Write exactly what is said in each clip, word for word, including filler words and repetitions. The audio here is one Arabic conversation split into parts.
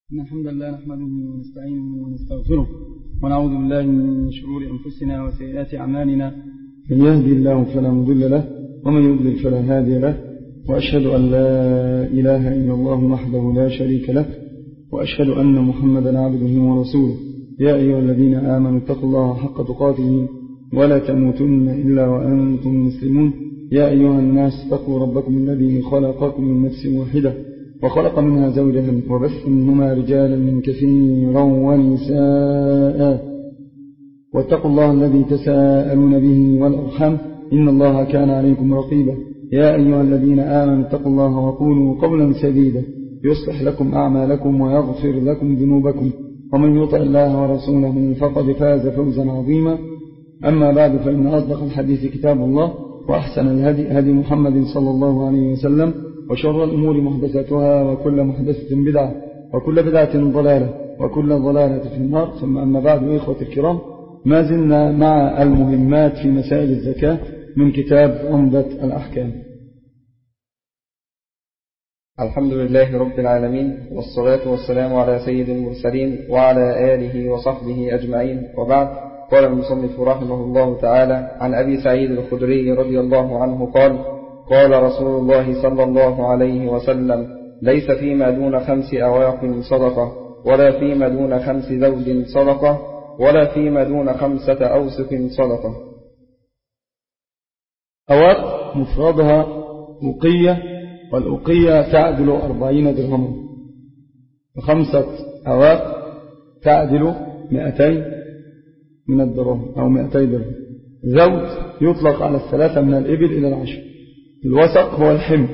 إن الحمد لله نحمده ونستعينه ونستغفره ونعوذ بالله من شرور أنفسنا وسيئات أعمالنا، من يهدي الله فلا مضل له ومن يضلل فلا هادي له، وأشهد أن لا إله إلا الله وحده لا شريك له، وأشهد أن محمدا عبده ورسوله. يا أيها الذين آمنوا اتقوا الله حق تقاته ولا تموتن إلا وأنتم مسلمون. يا أيها الناس اتقوا ربكم الذي خلقكم من نفس واحدة وخلق منها زوجها وبث منهما رجالا كثيرا ونساء، واتقوا الله الذي تساءلون به والأرحام إن الله كان عليكم رقيبا. يا أيها الذين آمنوا اتقوا الله وقولوا قولا سديدا يصلح لكم أعمالكم ويغفر لكم ذنوبكم، ومن يطع الله ورسوله فقد فاز فوزا عظيما. أما بعد، فإن أصدق الحديث كتاب الله، وأحسن الهدي هدي محمد صلى الله عليه وسلم، وشر الأمور محدثاتها، وكل محدثة بدعة، وكل بدعة ضلالة، وكل ضلالة في النار. ثم أما بعد، إخوة الكرام، ما زلنا مع المهمات في مسائل الزكاة من كتاب عمدة الأحكام. الحمد لله رب العالمين، والصلاة والسلام على سيد المرسلين وعلى آله وصحبه أجمعين، وبعد. قال المصنف رحمه الله تعالى: عن أبي سعيد الخدري رضي الله عنه قال: قال رسول الله صلى الله عليه وسلم: ليس فيما دون خمس أواق صدقة، ولا فيما دون خمس زوج صدقة، ولا فيما دون خمسة أوسق صدقة. أواق مفردها أوقية، والأوقية تعدل أربعين درهما، وخمسة أواق تعدل مئتين من الدرهم أو مئتي درهم. زوج يطلق على الثلاثة من الإبل إلى العشر. الوسق هو الحمل،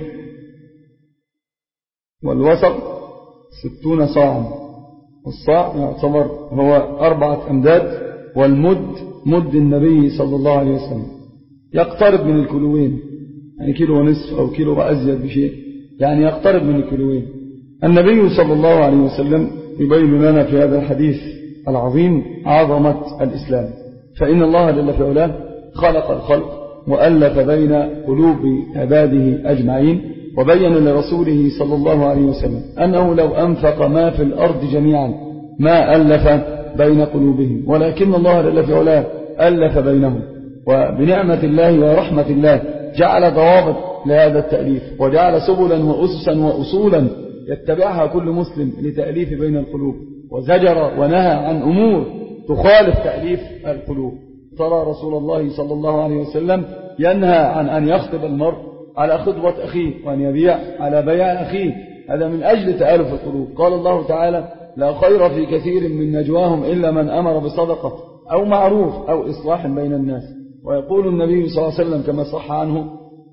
والوسق ستون صاعا، والصاع يعتبر هو أربعة أمداد، والمد مد النبي صلى الله عليه وسلم، يقترب من الكيلوين، يعني كيلو ونصف أو كيلو وأزيد بشيء، يعني يقترب من الكيلوين. النبي صلى الله عليه وسلم يبين لنا في هذا الحديث العظيم عظمة الإسلام، فإن الله جل في علاه خلق الخلق وألف بين قلوب عباده أجمعين، وبين لرسوله صلى الله عليه وسلم أنه لو أنفق ما في الأرض جميعا ما ألف بين قلوبهم، ولكن الله جل في علاه ألف بينهم، وبنعمة الله ورحمة الله جعل ضوابط لهذا التأليف، وجعل سبلا وأسسا وأصولا يتبعها كل مسلم لتأليف بين القلوب، وزجر ونهى عن أمور تخالف تأليف القلوب. ترى رسول الله صلى الله عليه وسلم ينهى عن أن يخطب المرء على خطبة أخيه، وأن يبيع على بيع أخيه، هذا من أجل تآلف القلوب. قال الله تعالى: لا خير في كثير من نجواهم إلا من أمر بصدقة أو معروف أو إصلاح بين الناس. ويقول النبي صلى الله عليه وسلم كما صح عنه: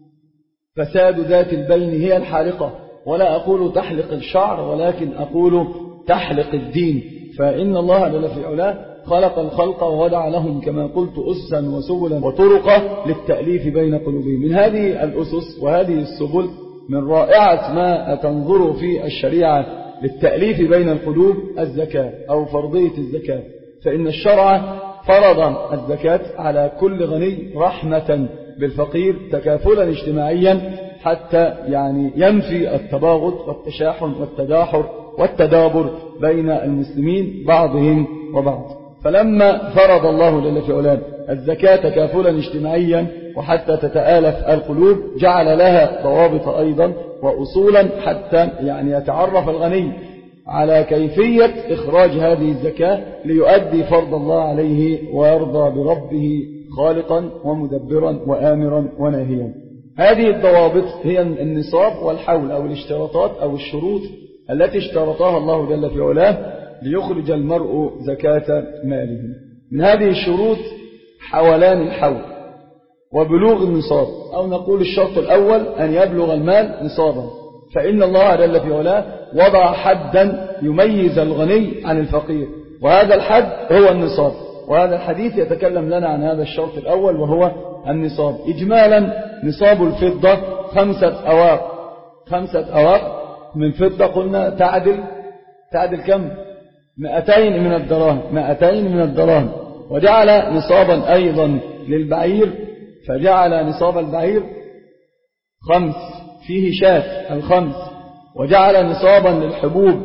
فساد ذات البين هي الحالقة، ولا أقول تحلق الشعر ولكن أقول تحلق الدين. فإن الله جل في علاه خلق الخلق ووضع لهم كما قلت أسسا وسبلا وطرقا للتأليف بين قلوبهم. من هذه الأسس وهذه السبل، من رائعة ما تنظر في الشريعة للتأليف بين القلوب الزكاة أو فرضية الزكاة. فإن الشرع فرض الزكاة على كل غني رحمة بالفقير، تكافلا اجتماعيا، حتى يعني ينفي التباغض والتشاحن والتداحر والتدابر بين المسلمين بعضهم وبعض. فلما فرض الله جل في علاه الزكاة تكافلا اجتماعيا وحتى تتآلف القلوب، جعل لها ضوابط أيضا وأصولا، حتى يعني يتعرف الغني على كيفية إخراج هذه الزكاة ليؤدي فرض الله عليه ويرضى بربه خالقا ومدبرا وآمرا وناهيا. هذه الضوابط هي النصاب والحول، أو الاشتراطات أو الشروط التي اشترطها الله جل في علاه ليخرج المرء زكاة ماله. من هذه الشروط حولان الحول وبلوغ النصاب، أو نقول الشرط الأول أن يبلغ المال نصابا، فإن الله جل في علاه وضع حدا يميز الغني عن الفقير، وهذا الحد هو النصاب. وهذا الحديث يتكلم لنا عن هذا الشرط الأول وهو النصاب. إجمالا نصاب الفضة خمسة أواق، خمسة أواق من فضة قلنا تعدل تعدل كم؟ مئتين من الدراهم، مئتين من الدراهم. وجعل نصابا أيضا للبعير، فجعل نصاب البعير خمس، فيه شاة الخمس. وجعل نصابا للحبوب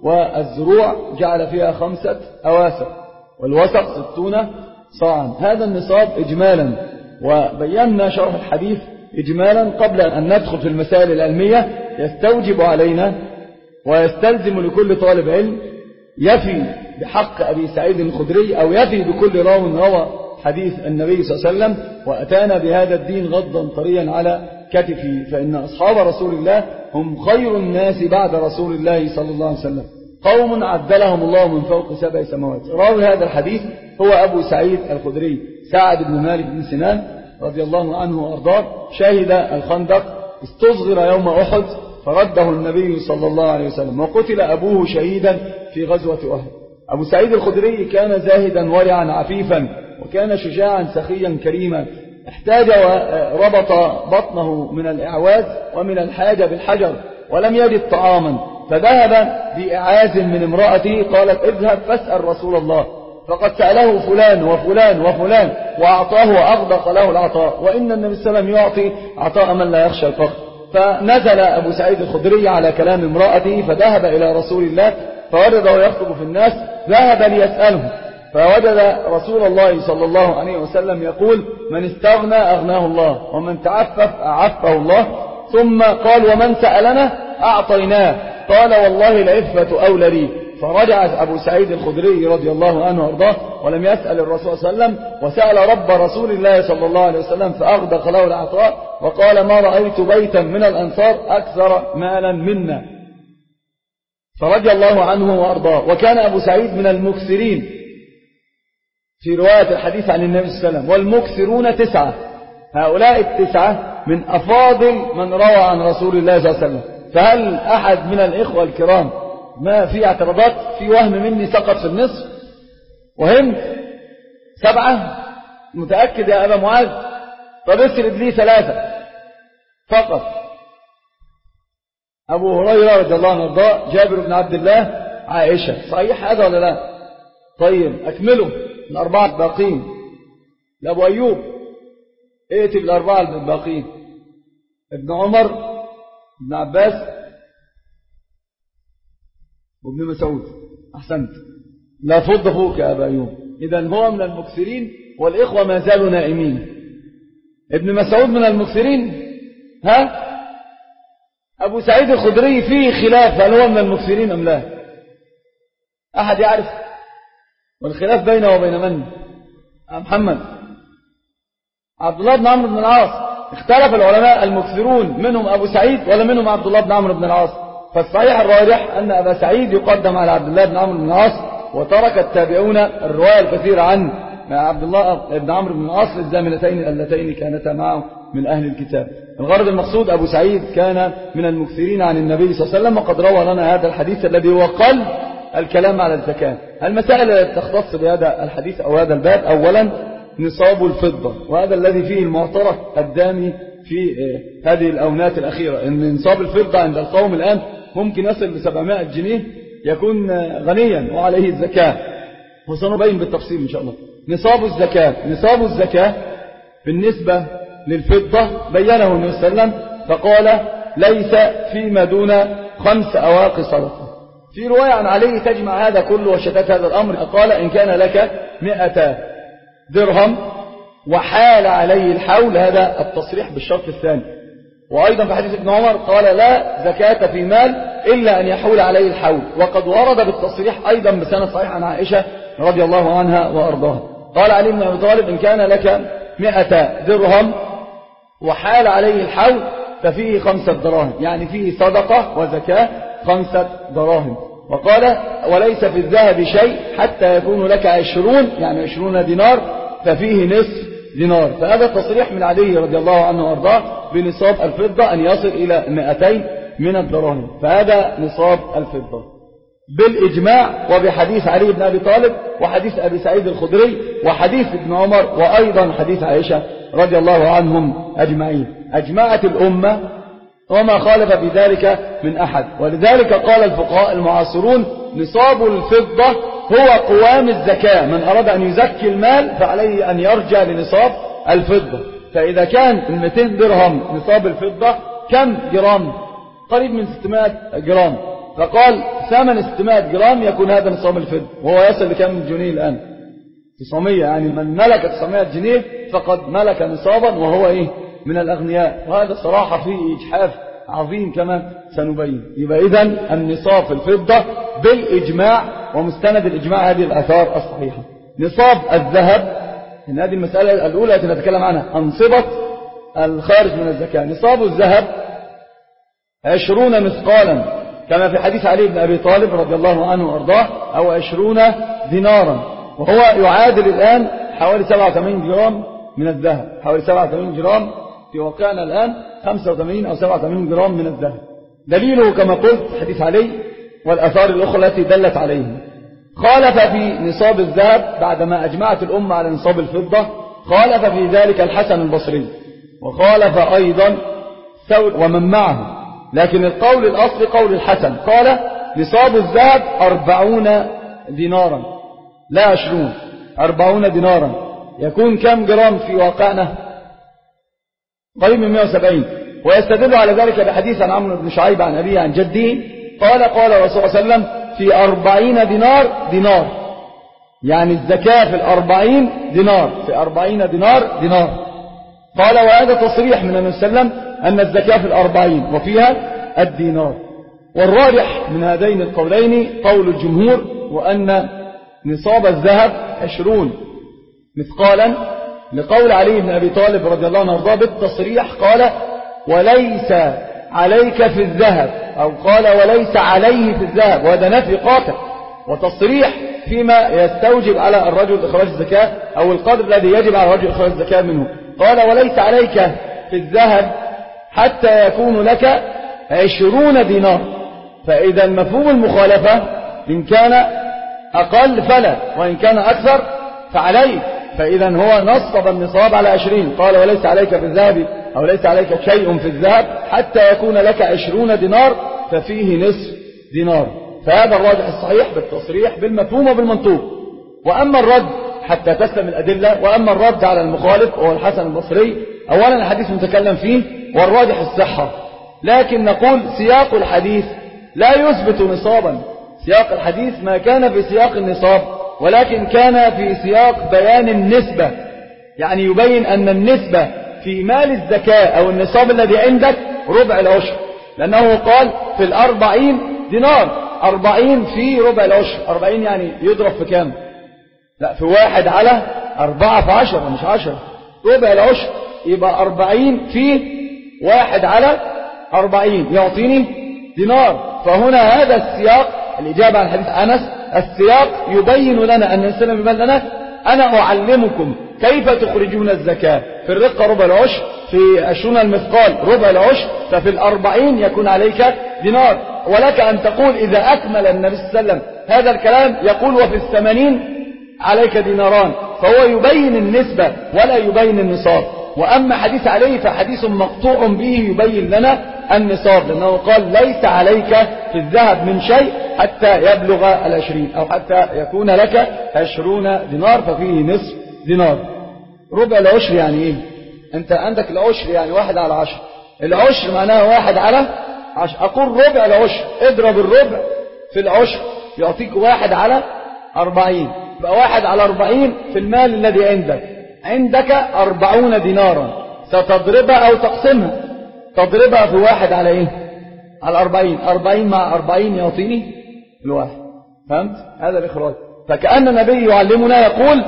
والزروع جعل فيها خمسة أواسق، والوسق ستون صاعا. هذا النصاب إجمالا، وبينا شرح الحديث إجمالا قبل أن ندخل في المسائل العلمية. يستوجب علينا ويستلزم لكل طالب علم يفي بحق أبي سعيد الخدري أو يفي بكل راو روى حديث النبي صلى الله عليه وسلم وأتانا بهذا الدين غضا طريا على كتفه، فإن أصحاب رسول الله هم خير الناس بعد رسول الله صلى الله عليه وسلم، قوم عدلهم الله من فوق سبع سماوات. راوي هذا الحديث هو أبو سعيد الخدري سعد بن مالك بن سنان رضي الله عنه وأرضاه. شهد الخندق، استصغر يوم أحد فرده النبي صلى الله عليه وسلم، وقتل أبوه شهيدا في غزوة أحد. أبو سعيد الخدري كان زاهدا ورعا عفيفا، وكان شجاعا سخيا كريما، احتاج وربط بطنه من الإعواز ومن الحاجة بالحجر، ولم يجد طعاما، فذهب بإعاز من امرأته قالت اذهب فاسأل رسول الله، فقد سأله فلان وفلان وفلان وأعطاه وأغدق له العطاء، وإن النبي صلى الله عليه وسلم يعطي عطاء من لا يخشى الفقر. فنزل أبو سعيد الخدري على كلام امرأته، فذهب إلى رسول الله فوجده يخطب في الناس، ذهب ليسأله فوجد رسول الله صلى الله عليه وسلم يقول من استغنى أغناه الله، ومن تعفف أعفه الله. ثم قال ومن سألنا أعطيناه، قال والله العفة أولى لي. فرجع أبو سعيد الخدري رضي الله عنه وارضاه ولم يسأل الرسول صلى الله عليه وسلم، وسأل رب رسول الله صلى الله عليه وسلم فأغدق له العطاء، وقال ما رأيت بيتا من الأنصار أكثر مالا منا. فرضي الله عنه وارضاه. وكان أبو سعيد من المكثرين في رواية الحديث عن النبي صلى الله عليه وسلم، والمكثرون تسعة، هؤلاء التسعة من أفاضل من روى عن رسول الله صلى الله عليه وسلم. فهل أحد من الإخوة الكرام ما في اعتراضات؟ في وهم مني سقط في النصف وهمت سبعة متأكد يا أبا معاذ؟ طب اسرد لي ثلاثة فقط. أبو هريرة رضي الله عنه وارضاه، جابر بن عبد الله، عائشة. صحيح هذا ولا لا؟ طيب أكمله الأربعة الباقين. لأبو أيوب ائتي بالأربعة الباقين، ابن عمر، ابن عباس، وابن مسعود. أحسنت، لا فض فوق يا أبا أيوب. إذن هو من المكثرين والإخوة ما زالوا نائمين. ابن مسعود من المكثرين. ها أبو سعيد الخدري فيه خلاف هل هو من المكثرين أم لا؟ أحد يعرف؟ والخلاف بينه وبين من؟ محمد عبد الله بن عمرو بن العاص. اختلف العلماء المكثرون منهم أبو سعيد ولا منهم عبد الله بن عمرو بن العاص. فالصحيح الراجح أن أبا سعيد يقدم على عبد الله بن عمرو بن العاص، وترك التابعون الرواية الكثيرة عن عبد الله بن عمرو بن العاص للزامنتين اللتين كانتا معه من أهل الكتاب. الغرض المقصود أبو سعيد كان من المكثرين عن النبي صلى الله عليه وسلم، وقد روى لنا هذا الحديث الذي هو قل الكلام على الزكاة. المسائل التي تختص بهذا الحديث أو هذا الباب: أولا نصاب الفضة، وهذا الذي فيه المعترك الدامي في هذه الأونات الأخيرة، إن نصاب الفضة عند القوم الآن ممكن يصل بسبعمائة جنيه، يكون غنيا وعليه الزكاة، وسنبين بالتفصيل إن شاء الله. نصاب الزكاة، نصاب الزكاة بالنسبة للفضة بينه النبي صلى الله عليه وسلم فقال ليس فيما دون خمس أواق صدقة. في رواية عن علي تجمع هذا كله وشتات هذا الأمر، قال إن كان لك مئة درهم وحال عليه الحول، هذا التصريح بالشرط الثاني. وأيضا في حديث ابن عمر قال لا زكاة في مال إلا أن يحول عليه الحول، وقد ورد بالتصريح أيضا بسند صحيح عن عائشة رضي الله عنها وأرضاها. قال علي بن أبي طالب إن كان لك مئة درهم وحال عليه الحول ففيه خمسة دراهم، يعني فيه صدقة وزكاة خمسة دراهم. وقال وليس في الذهب شيء حتى يكون لك عشرون، يعني عشرون دينار ففيه نصف دينار. فهذا تصريح من علي رضي الله عنه وارضاه بنصاب الفضة أن يصل إلى مئتين من الدراهم، فهذا نصاب الفضة بالإجماع، وبحديث علي بن أبي طالب وحديث أبي سعيد الخدري وحديث ابن عمر وأيضا حديث عائشة رضي الله عنهم أجمعين. أجمعت الأمة وما خالف بذلك من أحد. ولذلك قال الفقهاء المعاصرون نصاب الفضة هو قوام الزكاة، من أراد أن يزكي المال فعليه أن يرجع لنصاب الفضة. فإذا كان مئتين درهم نصاب الفضة كم جرام؟ قريب من ستمائة جرام. فقال ثمن ستمائة جرام يكون هذا نصاب الفضة، وهو يصل لكم جنيه الآن؟ تسعمائة. يعني من ملك تسعمائة جنيه فقد ملك نصابا وهو إيه؟ من الأغنياء. وهذا صراحة فيه إجحاف عظيم كما سنبين. يبقى إذن النصاب في الفضة بالإجماع، ومستند الإجماع هذه الآثار الصحيحة. نصاب الذهب، إن هذه المسألة الأولى التي نتكلم عنها، أنصبة الخارج من الزكاة. نصاب الذهب عشرون مثقالا كما في حديث علي بن أبي طالب رضي الله عنه وأرضاه، أو عشرون دينارا، وهو يعادل الآن حوالي سبعة وثمانين جرام من الذهب. حوالي سبعة وثمانين جرام في واقعنا الآن، خمسة وثمانين أو سبعة وثمانين جرام من الذهب. دليله كما قلت حديث علي والأثار الأخرى التي دلت عليه. خالف في نصاب الذهب بعدما أجمعت الأمة على نصاب الفضة، خالف في ذلك الحسن البصري، وخالف أيضا ثور ومن معه، لكن القول الأصلي قول الحسن، قال نصاب الذهب أربعون دينارا لا عشرون، أربعون دينارا. يكون كم جرام في واقعنا؟ قريب من مئة وسبعين. ويستدل على ذلك بحديث عن عمرو بن شعيب عن أبيه عن جده قال قال الرسول صلى الله عليه وسلم في أربعين دينار دينار، يعني الزكاة في الأربعين دينار، في أربعين دينار دينار. قال وهذا تصريح من النبي صلى الله عليه وسلم أن الزكاة في الأربعين وفيها الدينار. والراجح من هذين القولين قول الجمهور، وأن نصاب الذهب عشرون مثقالا، لقول علي بن أبي طالب رضي الله عنه وارضاه بالتصريح، قال وليس عليك في الذهب، أو قال وليس عليه في الذهب، وهذا نفي قاطع وتصريح فيما يستوجب على الرجل إخراج الزكاة، أو القدر الذي يجب على الرجل إخراج الزكاة منه. قال وليس عليك في الذهب حتى يكون لك عشرون دينار. فإذا مفهوم المخالفة إن كان أقل فلا، وإن كان أكثر فعليه. فإذا هو نصب النصاب على عشرين، قال وليس عليك في الذهب، أو ليس عليك شيء في الذهب حتى يكون لك عشرون دينار، ففيه نصف دينار. فهذا الراجح الصحيح بالتصريح بالمفهوم وبالمنطوق. وأما الرد حتى تسلم الأدلة، وأما الرد على المخالف وهو الحسن البصري، أولا الحديث متكلم فيه والراجح الصحة، لكن نقول سياق الحديث لا يثبت نصابا. سياق الحديث ما كان في سياق النصاب، ولكن كان في سياق بيان النسبة، يعني يبين أن النسبة في مال الزكاة أو النصاب الذي عندك ربع العشر، لأنه قال في الأربعين دينار، أربعين في ربع العشر، أربعين يعني يضرب في كام؟ لا، في واحد على أربعة في عشرة، مش عشرة. ربع العشر يبقى أربعين في واحد على أربعين يعطيني دينار. فهنا هذا السياق، الإجابة عن حديث أنس، السياق يبين لنا أن السلام يبين لنا أنا أعلمكم كيف تخرجون الزكاة. في الرقة ربع العشر، في عشرون المثقال ربع العشر، ففي الأربعين يكون عليك دينار. ولك أن تقول إذا أكمل النبي صلى الله عليه وسلم هذا الكلام يقول وفي الثمانين عليك ديناران، فهو يبين النسبة ولا يبين النصاب. وأما حديث عليه فحديث مقطوع به يبين لنا النصاب، لأنه قال ليس عليك في الذهب من شيء حتى يبلغ العشرين، أو حتى يكون لك عشرون دينار، ففيه نصف دينار. ربع العشر يعني إيه؟ أنت عندك العشر يعني واحد على عشر، العشر معناه واحد على عشر. أقول ربع العشر، اضرب الربع في العشر يعطيك واحد على أربعين، يبقى واحد على أربعين في المال الذي عندك. عندك أربعون دينارا، ستضربها أو تقسمها، تضربها في واحد على إيه؟ على أربعين، أربعين مع أربعين يعطيني الواحد. فهمت؟ هذا الإخراج. فكأن النبي يعلمنا يقول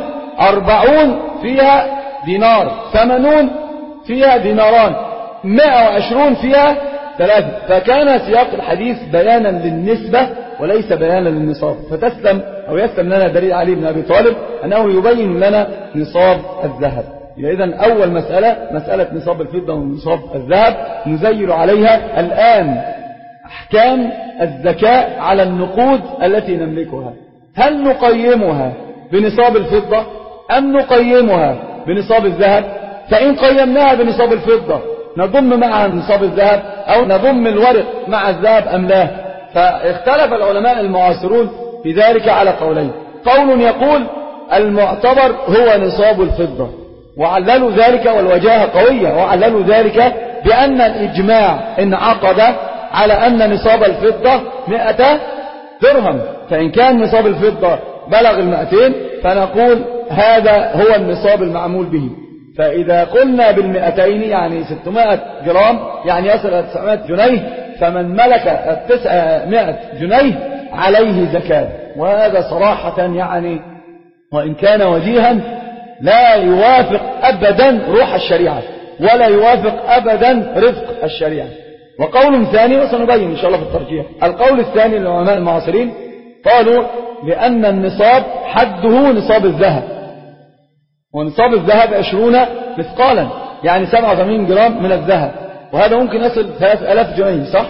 أربعون فيها دينار، ثمانون فيها ديناران، مائة وعشرون فيها ثلاثة. فكان سياق الحديث بيانا للنسبة وليس بيانا للنصاب. فتسلم أو يسلم لنا دليل علي بن أبي طالب أنه يبين لنا نصاب الذهب. إذن أول مسألة مسألة نصاب الفضة ونصاب الذهب نزيل عليها الآن أحكام الزكاة على النقود التي نملكها. هل نقيمها بنصاب الفضة أم نقيمها بنصاب الذهب؟ فإن قيمناها بنصاب الفضة نضم معها نصاب الذهب، أو نضم الورق مع الذهب أم لا؟ فاختلف العلماء المعاصرون في ذلك على قولين. قول يقول المعتبر هو نصاب الفضة، وعللوا ذلك والوجاهة قوية، وعللوا ذلك بأن الإجماع انعقد على أن نصاب الفضة مئة درهم، فإن كان نصاب الفضة بلغ المئتين فنقول هذا هو النصاب المعمول به. فإذا قلنا بالمئتين يعني ستمائة جرام يعني يصل إلى تسعمائة جنيه، فمن ملك التسعمائة جنيه عليه زكاة. وهذا صراحة يعني وإن كان وجيها لا يوافق أبدا روح الشريعة ولا يوافق أبدا رفق الشريعة. وقول ثاني وسنبين إن شاء الله في الترجيح، القول الثاني للعلماء المعاصرين قالوا لأن النصاب حده نصاب الذهب، ونصاب الذهب عشرون مثقالا يعني سبعة وثمانين جرام من الذهب، وهذا ممكن يصل ثلاثة آلاف جنيه صح؟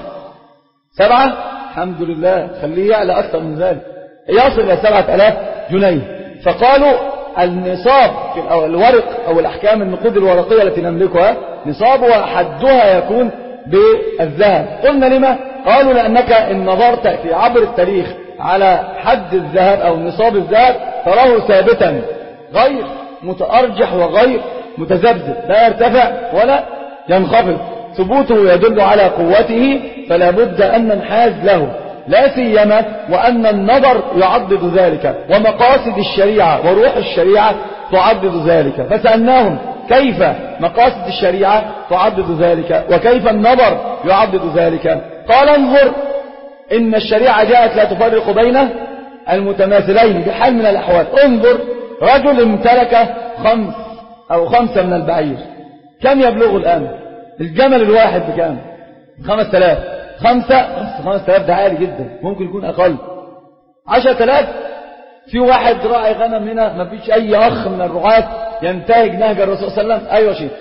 سبعة الحمد لله خليه يعلى أكثر من ذلك يصل إلى سبعة آلاف جنيه. فقالوا النصاب في الورق أو الأحكام النقود الورقية التي نملكها نصابها حدها يكون بالذهب. قلنا لما؟ قالوا لأنك إن نظرت في عبر التاريخ على حد الذهب أو نصاب الذهب تراه ثابتا غير متأرجح وغير متذبذب، لا يرتفع ولا ينخفض، ثبوته يدل على قوته، فلا بد أن ننحاز له، لا سيما وأن النظر يعضد ذلك ومقاصد الشريعة وروح الشريعة تعضد ذلك. فسألناهم كيف مقاصد الشريعة تعضد ذلك وكيف النظر يعضد ذلك؟ قال انظر إن الشريعة جاءت لا تفرق بين المتماثلين بحال من الأحوال. انظر رجل امتلك خمس أو خمسة من البعير، كم يبلغ الآن؟ الجمل الواحد بكام؟ خمس تلاف. خمسة خمس تلاف ده عالي جدا، ممكن يكون أقل. عشر تلاف في واحد راعي غنم هنا، ما فيش أي أخ من الرعاة ينتهج نهج الرسول صلى الله عليه وسلم. أيوة شيء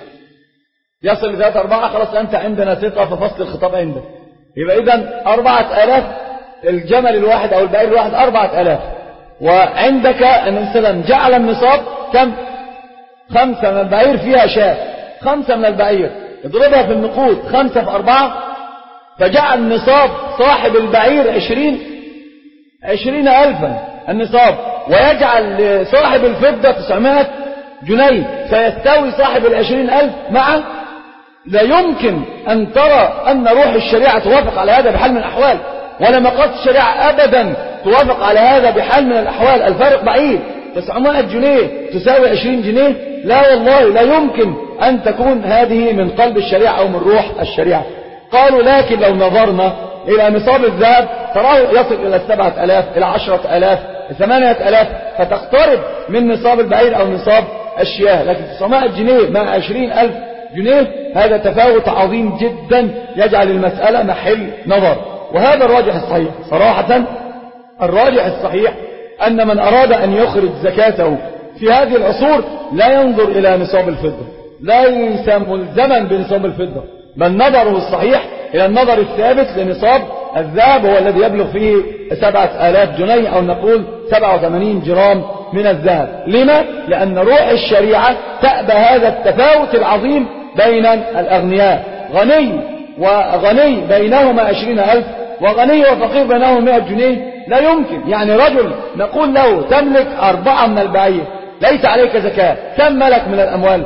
يصل لذات أربعة، خلاص أنت عندنا ثقة ففصل الخطاب عندك. يبقى إذن أربعة آلاف الجمل الواحد أو البعير الواحد أربعة آلاف، وعندك النبي صلى الله عليه وسلم جعل النصاب كم؟ خمسة من البعير فيها شاة، خمسة من البعير اضربها في النقود خمسة في أربعة، فجعل نصاب صاحب البعير عشرين عشرين ألفا النصاب، ويجعل لصاحب الفضة تسعمائة جنيه، فيستوي صاحب العشرين ألف مع. لا يمكن أن ترى أن روح الشريعة توافق على هذا بحال من الأحوال، ولا مقاصد الشريعة أبدا توافق على هذا بحال من الأحوال. الفرق بعيد، تسعمائة جنيه تساوي عشرين جنيه، لا والله لا يمكن أن تكون هذه من قلب الشريعة أو من روح الشريعة. قالوا لكن لو نظرنا إلى نصاب الذهب تراه يصل إلى السبعة ألاف إلى عشرة ألاف ثمانية ألاف، فتقترب من نصاب البعير أو نصاب الشياه. لكن تسعمائة جنيه مع عشرين ألف جنيه هذا تفاوت عظيم جدا يجعل المسألة محل نظر. وهذا الراجح الصحيح صراحة. الراجح الصحيح أن من أراد أن يخرج زكاته في هذه العصور لا ينظر إلى نصاب الفضة، ليس ملزما بنصاب الفضة، بل نظره الصحيح إلى النظر الثابت لنصاب الذهب، هو الذي يبلغ فيه سبعة آلاف جنيه أو نقول سبعة وثمانين جرام من الذهب. لما؟ لأن روح الشريعة تأبى هذا التفاوت العظيم بين الأغنياء، غني وغني بينهما عشرين ألف، وغني وفقير بينهما مئة جنيه، لا يمكن. يعني رجل نقول له تملك أربعة من البعير ليس عليك زكاة، كم ملك من الأموال؟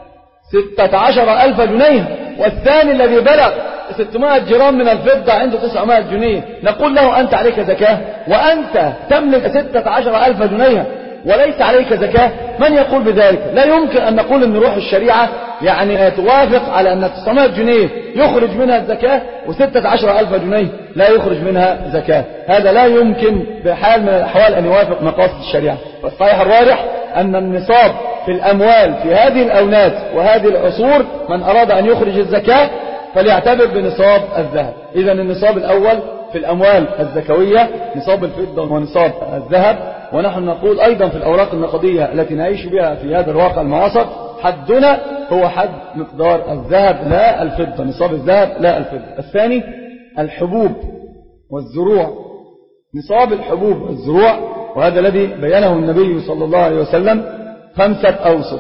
ستة عشر ألف جنيه، والثاني الذي بلغ ستمائة جرام من الفضة عنده تسعمائة جنيه، نقول له أنت عليك زكاة، وأنت تملك ستة عشر ألف جنيه وليس عليك زكاة. من يقول بذلك؟ لا يمكن أن نقول أن روح الشريعة يعني توافق على أن تسعمائة جنيه يخرج منها الزكاة وستة عشر ألف جنيه لا يخرج منها زكاة. هذا لا يمكن بحال من الأحوال أن يوافق مقاصد الشريعة. فالصحيح الراجح أن النصاب في الأموال في هذه الأونات وهذه العصور من أراد أن يخرج الزكاة فليعتبر بنصاب الذهب. إذا النصاب الأول في الأموال الزكوية نصاب الفضة ونصاب الذهب. ونحن نقول أيضا في الأوراق النقدية التي نعيش بها في هذا الواقع المعاصر حدنا هو حد مقدار الذهب لا الفضة، نصاب الذهب لا الفضة. الثاني الحبوب والزروع، نصاب الحبوب والزروع، وهذا الذي بينه النبي صلى الله عليه وسلم خمسة أوسق،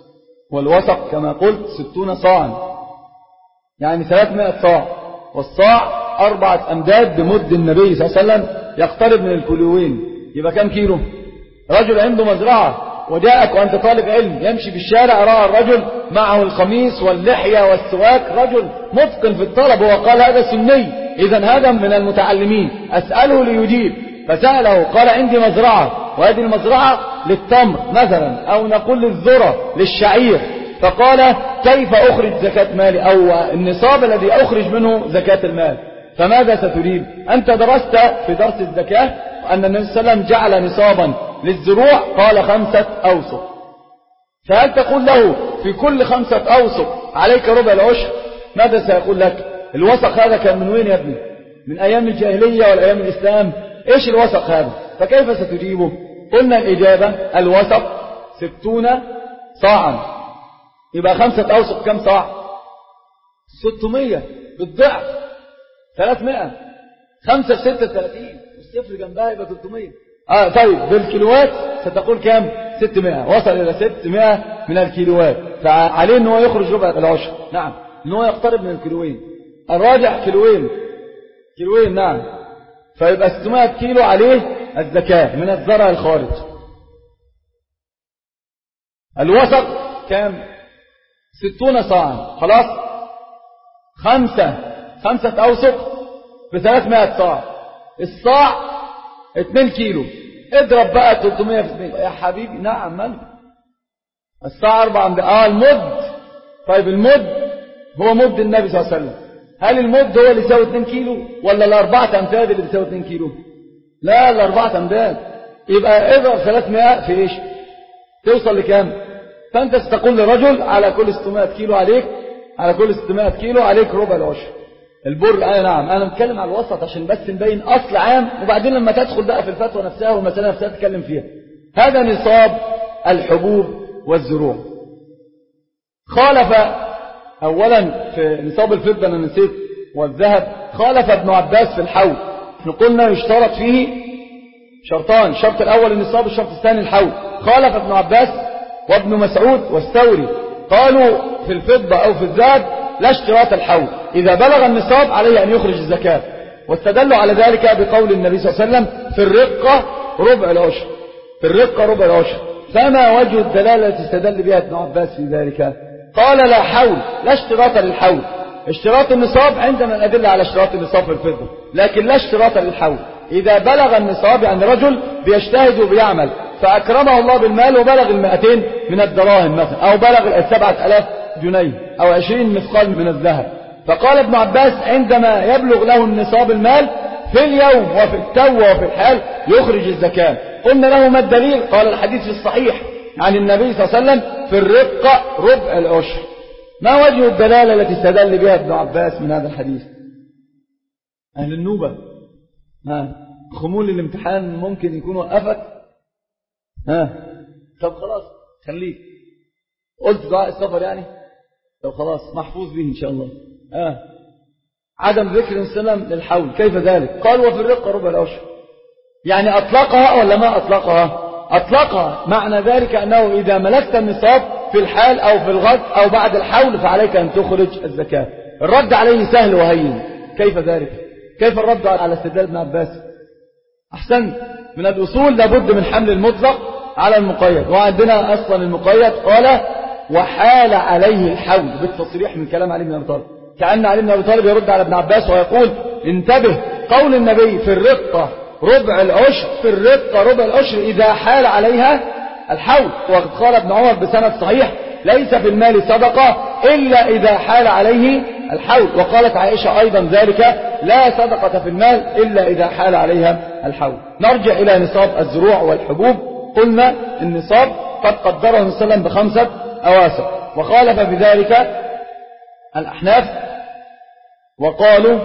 والوسق كما قلت ستون صاعا يعني ثلاثمائة صاع، والصاع أربعة أمداد بمد النبي صلى الله عليه وسلم يقترب من الكيلوين. يبقى كم كيلو؟ رجل عنده مزرعة وجاءك وأنت طالب علم يمشي في الشارع رأى الرجل معه القميص واللحية والسواك، رجل متقن في الطلب وقال هذا سني، إذن هذا من المتعلمين، أسأله ليجيب، فسأله قال عندي مزرعة، وهذه المزرعة للتمر مثلا، أو نقول للذرة للشعير، فقال كيف أخرج زكاة مالي أو النصاب الذي أخرج منه زكاة المال؟ فماذا ستجيب؟ أنت درست في درس الزكاة أن النبي صلى الله عليه وسلم جعل نصابا للزروع قال خمسة أوسق، فهل تقول له في كل خمسة أوسق عليك ربع العشر؟ ماذا سيقول لك؟ الوسق هذا كان من وين يا ابني؟ من أيام الجاهلية والأيام الإسلام، إيش الوسق هذا؟ فكيف ستجيبه؟ قلنا الإجابة الوسق ستون صاعا، يبقى خمسة أوسق كم صاع؟ ستمية بالضعف، ثلاثمائة، خمسة ستة ثلاثين، والصفر جنبها يبقى ثلاثمائة. آه طيب بالكيلوات ستقول كم؟ ستمائة، وصل إلى ستمائة من الكيلوات، فعليه أنه يخرج ربع العشر. نعم، أنه يقترب من الكيلوين، الراجع كيلوين، كيلوين نعم، فيبقى ستمائة كيلو عليه الزكاة من الزرع الخارج. الوسق كام؟ ستون صاعا، خلاص، خمسة خمسة أوسق بثلاثمائة صاع، الصاع اتنين كيلو، اضرب بقى ثلاثمائة في اثنين يا حبيبي. نعم مالك، الصاع أربعة مد... آه المد. طيب المد هو مد النبي صلى الله عليه وسلم، هل المد هو اللي يساوي اتنين كيلو ولا الأربعة أمداد اللي يساوي اتنين كيلو؟ لا، الأربعة أمداد. يبقى اضرب ثلاثمائة في ايش؟ توصل لكام؟ فأنت ستقول لرجل على كل ستمائة كيلو عليك، على كل ستمائة كيلو عليك ربع العشر. البر آه نعم، أنا متكلم على الوسط عشان بس نبين أصل عام، وبعدين لما تدخل بقى في الفتوى نفسها والمسألة نفسها تتكلم فيها. هذا نصاب الحبوب والزروع. خالف أولا في نصاب الفضة أنا نسيت والذهب، خالف ابن عباس في الحول. احنا قلنا يشترط فيه شرطان، الشرط الأول النصاب، الشرط الثاني الحول. خالف ابن عباس وابن مسعود والثوري، قالوا في الفضة أو في الذهب لا اشتراط الحول، إذا بلغ النصاب عليه أن يخرج الزكاة، واستدلوا على ذلك بقول النبي صلى الله عليه وسلم في الرقة ربع العشر، في الرقة ربع العشر. فما وجه الدلالة التي استدل بها ابن عباس في ذلك؟ قال لا حول، لا اشتراط للحول. اشتراط النصاب عندنا الأدلة على اشتراط النصاب في الفضة، لكن لا اشتراط للحول. إذا بلغ النصاب يعني رجل بيجتهد وبيعمل فأكرمه الله بالمال وبلغ المائتين من الدراهم مثلا، أو بلغ السبعة ألاف جنيه، أو عشرين مثقال من الذهب، فقال ابن عباس عندما يبلغ له النصاب المال في اليوم وفي التو وفي الحال يخرج الزكاة. قلنا له ما الدليل؟ قال الحديث في الصحيح عن النبي صلى الله عليه وسلم في الرقة ربع العشر. ما وجه الدلالة التي استدل بها ابن عباس من هذا الحديث؟ أهل النوبة، ها خمول الامتحان ممكن يكون وقفك؟ ها طب خلاص خليك، قلت دعاء السفر يعني، طب خلاص محفوظ به إن شاء الله. ها عدم ذكر السلام للحول، كيف ذلك؟ قال وفي الرقة ربع العشر، يعني أطلقها ولا ما أطلقها؟ أطلقها، معنى ذلك أنه إذا ملكت النصاب في الحال أو في الغد أو بعد الحول فعليك أن تخرج الزكاة. الرد عليه سهل وهين، كيف ذلك؟ كيف الرد على استدلال ابن عباس؟ أحسن، من الأصول لابد من حمل المطلق على المقيد، وعندنا أصلا المقيد قال وحال عليه الحول بالتصريح من كلام علي بن أبي طالب، كأن علي بن أبي طالب يرد على ابن عباس ويقول انتبه، قول النبي في الرقة ربع العشر، في الرقة ربع العشر إذا حال عليها الحول. وقد قال ابن عمر بسند صحيح ليس في المال صدقة إلا إذا حال عليه الحول، وقالت عائشة أيضا ذلك لا صدقة في المال إلا إذا حال عليها الحول. نرجع إلى نصاب الزروع والحبوب. قلنا النصاب قد قدره النبي صلى الله عليه وسلم بخمسة أواسق، وخالف بذلك الأحناف وقالوا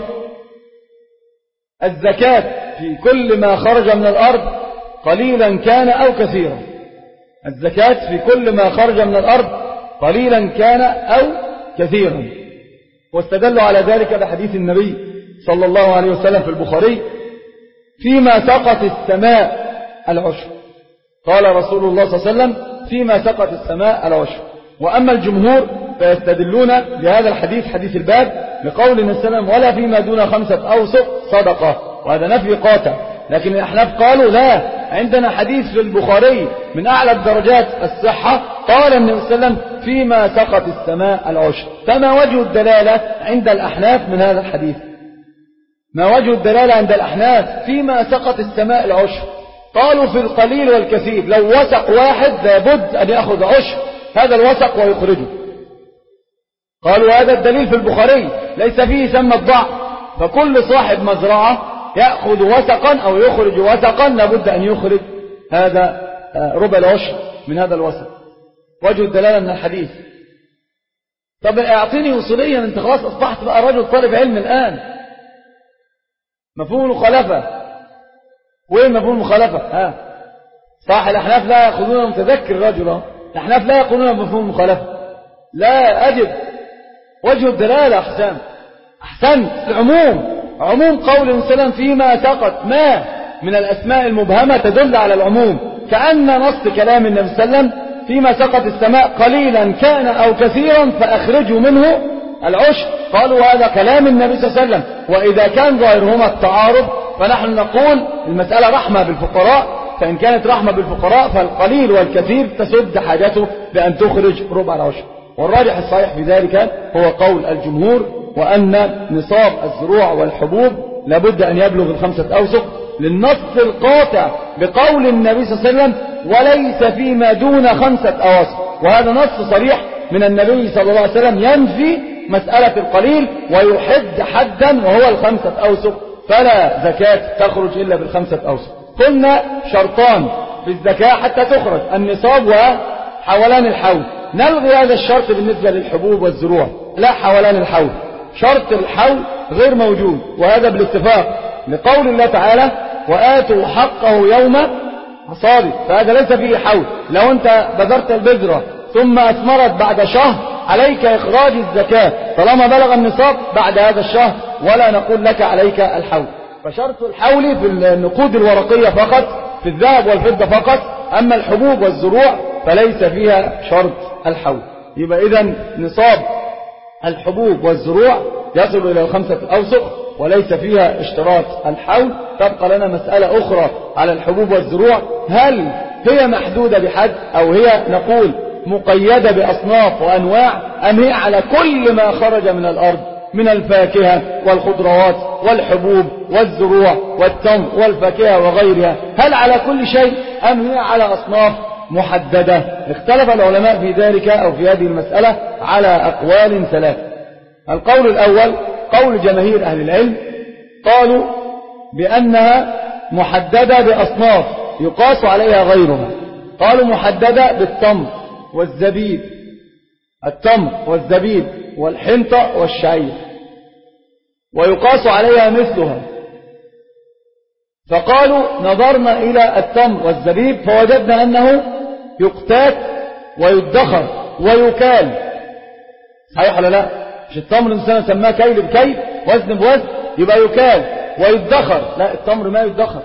الزكاة في كل ما خرج من الأرض قليلا كان أو كثيرا، الزكاة في كل ما خرج من الأرض قليلا كان أو كثيرا، واستدلوا على ذلك بحديث النبي صلى الله عليه وسلم في البخاري فيما سقط السماء العشر. قال رسول الله صلى الله عليه وسلم فيما سقط السماء العشر. وأما الجمهور فيستدلون بهذا الحديث حديث الباب بقول النبي صلى الله عليه وسلم ولا فيما دون خمسة أوسق صدقة، وهذا نفي قاطع. لكن الأحناف قالوا لا، عندنا حديث في البخاري من أعلى الدرجات الصحة قال النبي صلى الله عليه وسلم فيما سقط السماء العشر. فما وجه الدلالة عند الأحناف من هذا الحديث؟ ما وجه الدلالة عند الأحناف فيما سقط السماء العشر؟ قالوا في القليل والكثير، لو وسق واحد لابد أن يأخذ عشر هذا الوسق ويخرجه. قالوا هذا الدليل في البخاري ليس فيه سمى الضعف، فكل صاحب مزرعة يأخذ وسقا أو يخرج وسقا لابد أن يخرج هذا ربع العشر من هذا الوسق. وجه الدلالة من الحديث. طب اعطيني وصوليا، انت خلاص اصبحت بقى رجل طالب علم الآن. مفهوم المخالفة، وين مفهوم المخالفة؟ ها صح، الأحناف لا يأخذون متذكر رجلا، الأحناف لا يقولون بمفهوم المخالفة. لا أجب وجه الدلالة. أحسن أحسن العموم، عموم قول السلام فيما سقط ما من الأسماء المبهمة تدل على العموم، كأن نص كلام النبي صلى الله عليه وسلم فيما سقط السماء قليلا كان أو كثيرا فأخرجوا منه العشر. قالوا هذا كلام النبي صلى الله عليه وسلم، وإذا كان ظاهرهما التعارض فنحن نقول المسألة رحمة بالفقراء، فإن كانت رحمة بالفقراء فالقليل والكثير تسد حاجته بأن تخرج ربع العشر. والراجح الصحيح في ذلك هو قول الجمهور، وأن نصاب الزروع والحبوب لابد أن يبلغ الخمسة أوسق، للنص القاطع بقول النبي صلى الله عليه وسلم وليس فيما دون خمسة أوسق، وهذا نص صريح من النبي صلى الله عليه وسلم ينفي مسألة القليل ويحد حدا وهو الخمسة أوسق، فلا زكاة تخرج إلا بالخمسة أوسق. قلنا شرطان في الزكاة حتى تخرج، النصاب وحولان الحول. نلغي هذا الشرط بالنسبة للحبوب والزروع، لا حولان الحول، شرط الحول غير موجود، وهذا بالاتفاق لقول الله تعالى وآتوا حقه يوم حصاده، فهذا ليس فيه حول. لو أنت بذرت البذرة ثم أثمرت بعد شهر عليك إخراج الزكاة طالما بلغ النصاب بعد هذا الشهر، ولا نقول لك عليك الحول. فشرط الحول في النقود الورقية فقط، في الذهب والفضة فقط، أما الحبوب والزروع فليس فيها شرط الحول. يبقى إذن نصاب الحبوب والزروع يصل إلى الخمسة الأوسق وليس فيها اشتراط الحول. تبقى لنا مسألة أخرى على الحبوب والزروع، هل هي محدودة بحد أو هي نقول مقيدة بأصناف وأنواع، أم هي على كل ما خرج من الأرض من الفاكهة والخضروات والحبوب والزروع والتمر والفاكهة وغيرها، هل على كل شيء أم هي على أصناف محددة؟ اختلف العلماء في ذلك أو في هذه المسألة على أقوال ثلاثة. القول الأول قول جماهير أهل العلم، قالوا بأنها محددة بأصناف يقاس عليها غيرها. قالوا محددة بالتمر والزبيب، التمر والزبيب والحنطة والشعير، ويقاس عليها مثلها. فقالوا نظرنا إلى التمر والزبيب فوجدنا أنه يقتات ويدخر ويكال. صحيح ولا لا؟ مش التمر الإنسان سماه كيل بكيل وزن بوزن، يبقى يكال ويدخر. لا، التمر ما يدخر.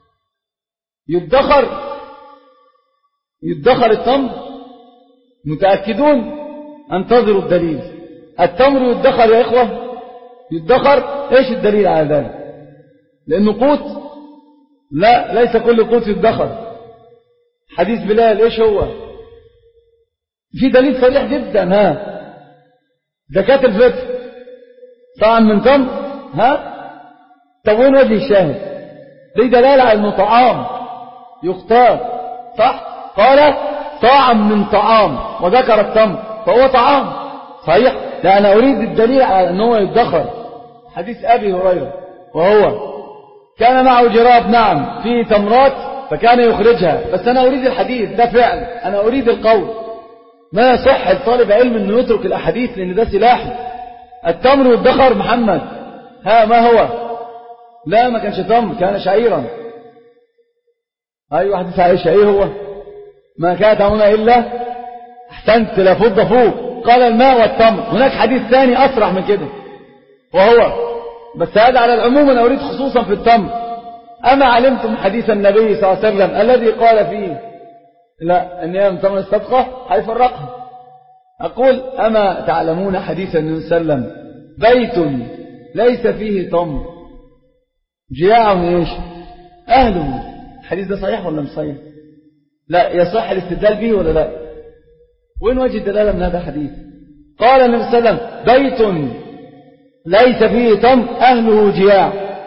يدخر يدخر التمر، متأكدون؟ انتظروا الدليل. التمر يدخر يا إخوة، يدخر. إيش الدليل على ذلك؟ لأنه قوت؟ لا، ليس كل قوت يدخر. حديث بلال إيش هو؟ في دليل صريح جدا. ها زكاة الفطر طعم من تمر. ها طب وين وجه الشاهد؟ دي دلالة على أنه طعام يختار، صح؟ قال طعم من طعام وذكر التمر فهو طعام، صحيح؟ لا، أنا أريد الدليل على أنه يدخر. حديث أبي هريرة، وهو كان معه جراب نعم فيه تمرات فكان يخرجها، بس أنا أريد الحديث ده فعل، أنا أريد القول. ما يصح لطالب علم أنه يترك الأحاديث لأن ده سلاحي. التمر يدخر محمد، ها ما هو؟ لا، ما كانش تمر، كان شعيرا. أيوة حديث عائشة، إيه هو؟ ما كانت هنا إلا أحسنت لا فضة فوق، قال الماء والتمر. هناك حديث ثاني أصرح من كده، وهو بس هذا على العموم، أنا أريد خصوصا في التمر. أما علمتم حديث النبي صلى الله عليه وسلم الذي قال فيه لا أن هي من تمر الصدقة هيفرقها؟ أقول أما تعلمون حديث النبي صلى الله عليه وسلم بيت ليس فيه تمر جياعه ايش أهله؟ الحديث ده صحيح ولا مش صحيح؟ لا، يصح الاستدلال به ولا لا؟ وين وجه الدلالة من هذا الحديث؟ قال النبي صلى الله عليه وسلم بيت ليس فيه تمر أهله جياع،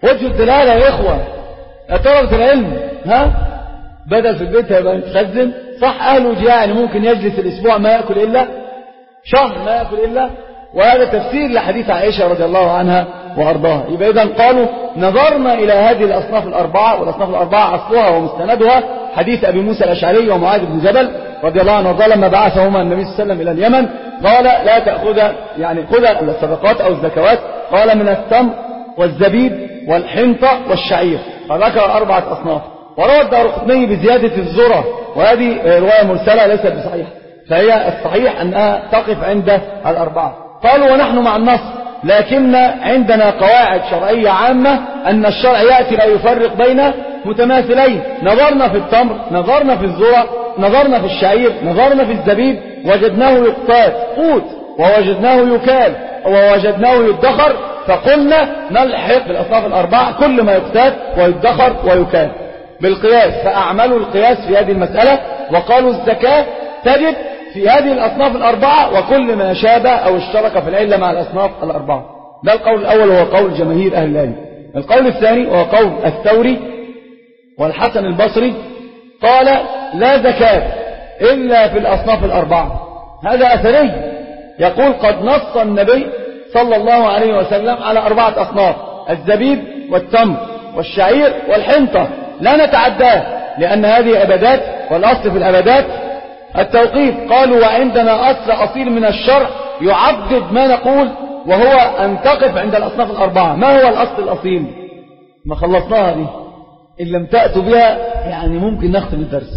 وجه الدلالة يا إخوة يا طلبة العلم، ها بدل في البيت هيبقى متخزن. صح أهله يعني ممكن يجلس الأسبوع ما يأكل إلا شهر ما يأكل إلا، وهذا تفسير لحديث عائشة رضي الله عنها وأرضاها. يبقى إذن قالوا نظرنا إلى هذه الأصناف الأربعة، والأصناف الأربعة أصلها ومستندها حديث أبي موسى الأشعري ومعاذ بن جبل رضي الله عنه وارضاه لما بعثهما النبي صلى الله عليه وسلم إلى اليمن، قال لا تأخذ يعني خذ الصدقات أو الزكوات، قال من التمر والزبيب والحنطة والشعير، فذكر أربعة أصناف. وروى الدارقطني بزيادة الذرة، وهذه رواية مرسلة ليست بصحيحة، فهي الصحيح أنها تقف عند الأربعة. قالوا ونحن مع النص، لكن عندنا قواعد شرعية عامة أن الشرع يأتي لا يفرق بين متماثلين. نظرنا في التمر، نظرنا في الذرة، نظرنا في الشعير، نظرنا في الزبيب، وجدناه يقتات قوت، ووجدناه يكال، ووجدناه يدخر، فقلنا نلحق بالأصناف الأربعة كل ما يقتات ويدخر ويكال بالقياس، فأعملوا القياس في هذه المسألة، وقالوا الزكاة تجب في هذه الأصناف الأربعة وكل ما شابه أو اشترك في العلة مع الأصناف الأربعة. ده القول الأول وهو قول جماهير أهل العلم. القول الثاني وهو قول الثوري والحسن البصري، قال لا زكاة إلا في الأصناف الأربعة. هذا أثري، يقول قد نص النبي صلى الله عليه وسلم على أربعة أصناف: الزبيب والتمر والشعير والحنطة، لا نتعداه لأن هذه عبادات، والأصل في العبادات التوقيف. قالوا وعندنا أصل أصيل من الشرع يعضد ما نقول، وهو أن تقف عند الأصناف الأربعة. ما هو الأصل الأصيل؟ ما خلصناها دي، إن لم تأتوا بها يعني ممكن نختم الدرس.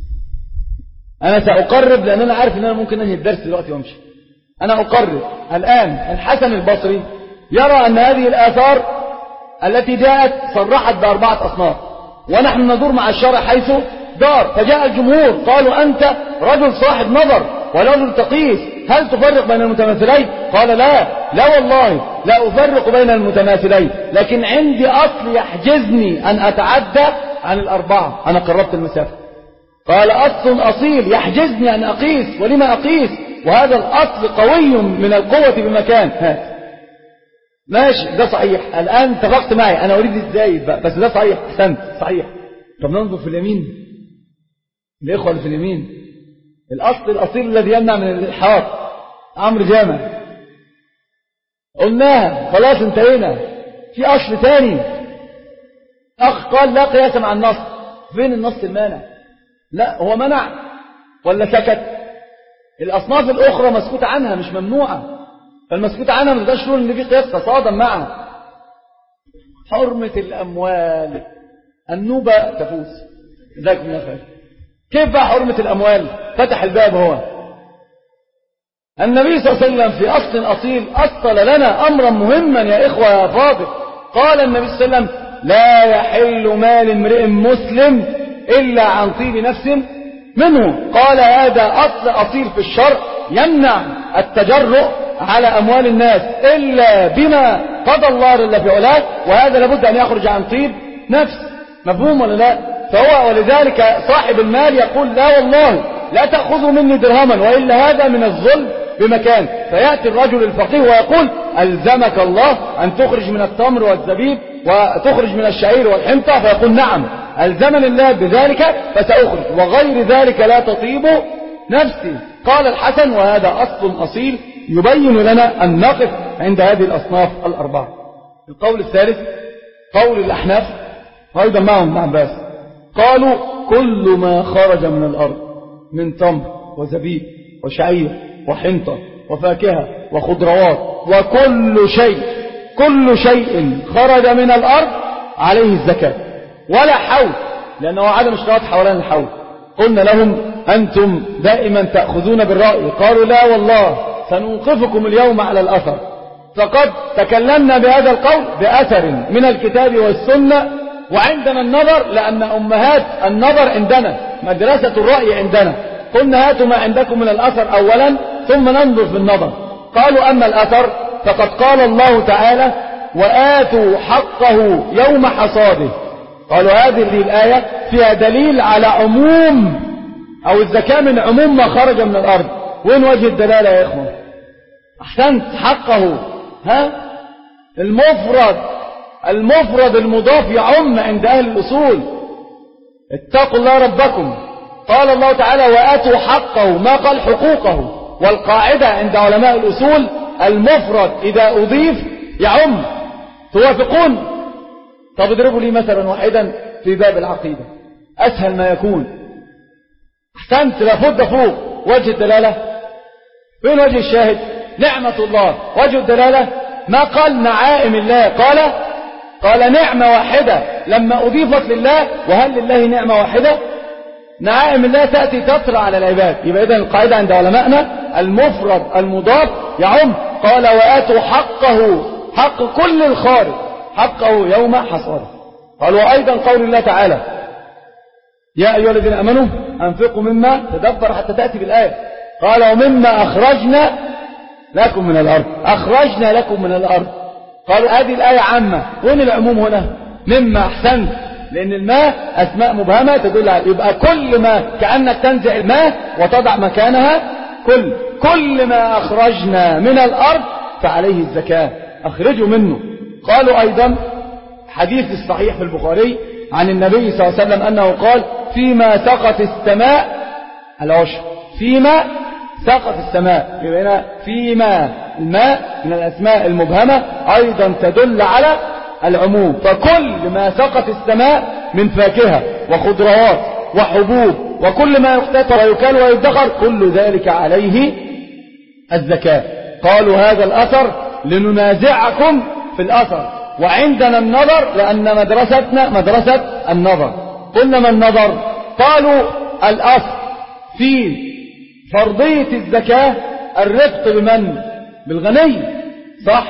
أنا سأقرب لأن أنا عارف أن أنا ممكن أنهي الدرس دلوقتي وامشي. أنا أقرب الآن. الحسن البصري يرى أن هذه الآثار التي جاءت صرحت بأربعة أصناف، ونحن ندور مع الشرع حيث دار. فجاء الجمهور قالوا أنت رجل صاحب نظر ورجل تقيس، هل تفرق بين المتماثلين؟ قال لا لا والله لا أفرق بين المتماثلين، لكن عندي أصل يحجزني أن أتعدى عن الأربعة. أنا قربت المسافة. قال أصل أصيل يحجزني أن أقيس، ولما أقيس وهذا الأصل قوي من القوة بمكان. هات ماشي، ده صحيح. الآن اتفقت معي، أنا أريد إزاي بس ده صحيح، أحسنت صحيح. طب ننظر في اليمين، الإخوة اللي في اليمين، الأصل الأصيل الذي يمنع من الإلحاق، عمرو جامع، قلناها خلاص انتهينا. في أصل ثاني، أخ قال لا قياس مع النص. فين النص المانع؟ لا هو منع ولا سكت؟ الأصناف الأخرى مسكوت عنها مش ممنوعة، فالمسكوت عنها ما نقدرش نقول إن في قياس تصادم معها. حرمة الأموال، النوبة تفوز، ذاك من خير. كيف بقى حرمة الأموال؟ فتح الباب هو النبي صلى الله عليه وسلم في أصل أصيل أصل لنا أمرا مهما يا إخوة يا فاضل. قال النبي صلى الله عليه وسلم لا يحل مال امرئ مسلم إلا عن طيب نفس منه. قال هذا أصل أصيل في الشرع يمنع التجرؤ على أموال الناس إلا بما قضى الله إلا في علاه، وهذا لابد أن يخرج عن طيب نفس. مفهوم ولا لا؟ فهو ولذلك صاحب المال يقول لا والله لا تأخذوا مني درهما وإلا هذا من الظلم بمكان. فيأتي الرجل الفقيه ويقول ألزمك الله أن تخرج من التمر والزبيب وتخرج من الشعير والحنطة، فيقول نعم ألزمني الله بذلك فسأخرج، وغير ذلك لا تطيب نفسي. قال الحسن وهذا أصل أصيل يبين لنا أن نقف عند هذه الأصناف الأربعة. القول الثالث قول الأحناف وأيضا معهم ابن عباس، قالوا كل ما خرج من الأرض من تمر وزبيب وشعير وحنطة وفاكهة وخضروات وكل شيء كل شيء خرج من الأرض عليه الزكاة ولا حول، لأنه عدم اشتراط حولان الحول. قلنا لهم أنتم دائما تأخذون بالرأي، قالوا لا والله سنوقفكم اليوم على الأثر. فقد تكلمنا بهذا القول بأثر من الكتاب والسنة، وعندنا النظر لأن أمهات النظر عندنا، مدرسة الرأي عندنا. قلنا هاتوا ما عندكم من الأثر أولا ثم ننظر في النظر. قالوا أما الأثر فقد قال الله تعالى وآتوا حقه يوم حصاده. قالوا هذه الآية فيها دليل على عموم أو الزكاة من عموم ما خرج من الأرض. وين وجه الدلالة يا إخوان؟ أحسنت، حقه ها المفرد المفرد المضاف يعم عند أهل الأصول. اتقوا الله ربكم، قال الله تعالى وآتوا حقه، ما قال حقوقه. والقاعدة عند علماء الأصول المفرد إذا أضيف يعم. توافقون؟ طب اضربوا لي مثلا واحدا في باب العقيدة أسهل ما يكون. احسنت، لابد فوق وجه الدلالة. فين وجه الشاهد؟ نعمة الله. وجه الدلالة ما قال نعائم الله، قال قال نعمة واحدة لما أضيفت لله. وهل لله نعمة واحدة؟ نعائم الله تأتي تطرى على العباد. يبقى إذن القاعدة عند علمائنا المفرد المضاف يعم. قال وآتوا حقه، حق كل الخارج حقه يوم حصاده. قال وأيضا قول الله تعالى يا أيها الذين آمنوا أنفقوا مما، تدبر حتى تأتي بالآية. قال ومما أخرجنا لكم من الأرض، أخرجنا لكم من الأرض. قالوا هذه الآية عامة، وين العموم هنا؟ مما، أحسنت، لأن الماء أسماء مبهمة تدل على، يبقى كل ما، كأنك تنزع الماء وتضع مكانها كل كل ما أخرجنا من الأرض فعليه الزكاة، أخرجوا منه. قالوا أيضا حديث الصحيح في البخاري عن النبي صلى الله عليه وسلم أنه قال فيما سقط السماء العشر، فيما سقط السماء. يبقى هنا فيما، الماء من الأسماء المبهمة أيضا تدل على العموم. فكل ما سقط السماء من فاكهة وخضروات وحبوب وكل ما يقتات ويكال ويدخر كل ذلك عليه الزكاة. قالوا هذا الأثر لننازعكم في الأثر، وعندنا النظر لأن مدرستنا مدرسة النظر. قلنا ما النظر؟ قالوا الأصل في فرضية الزكاة الرفق بمن؟ بالغني، صح؟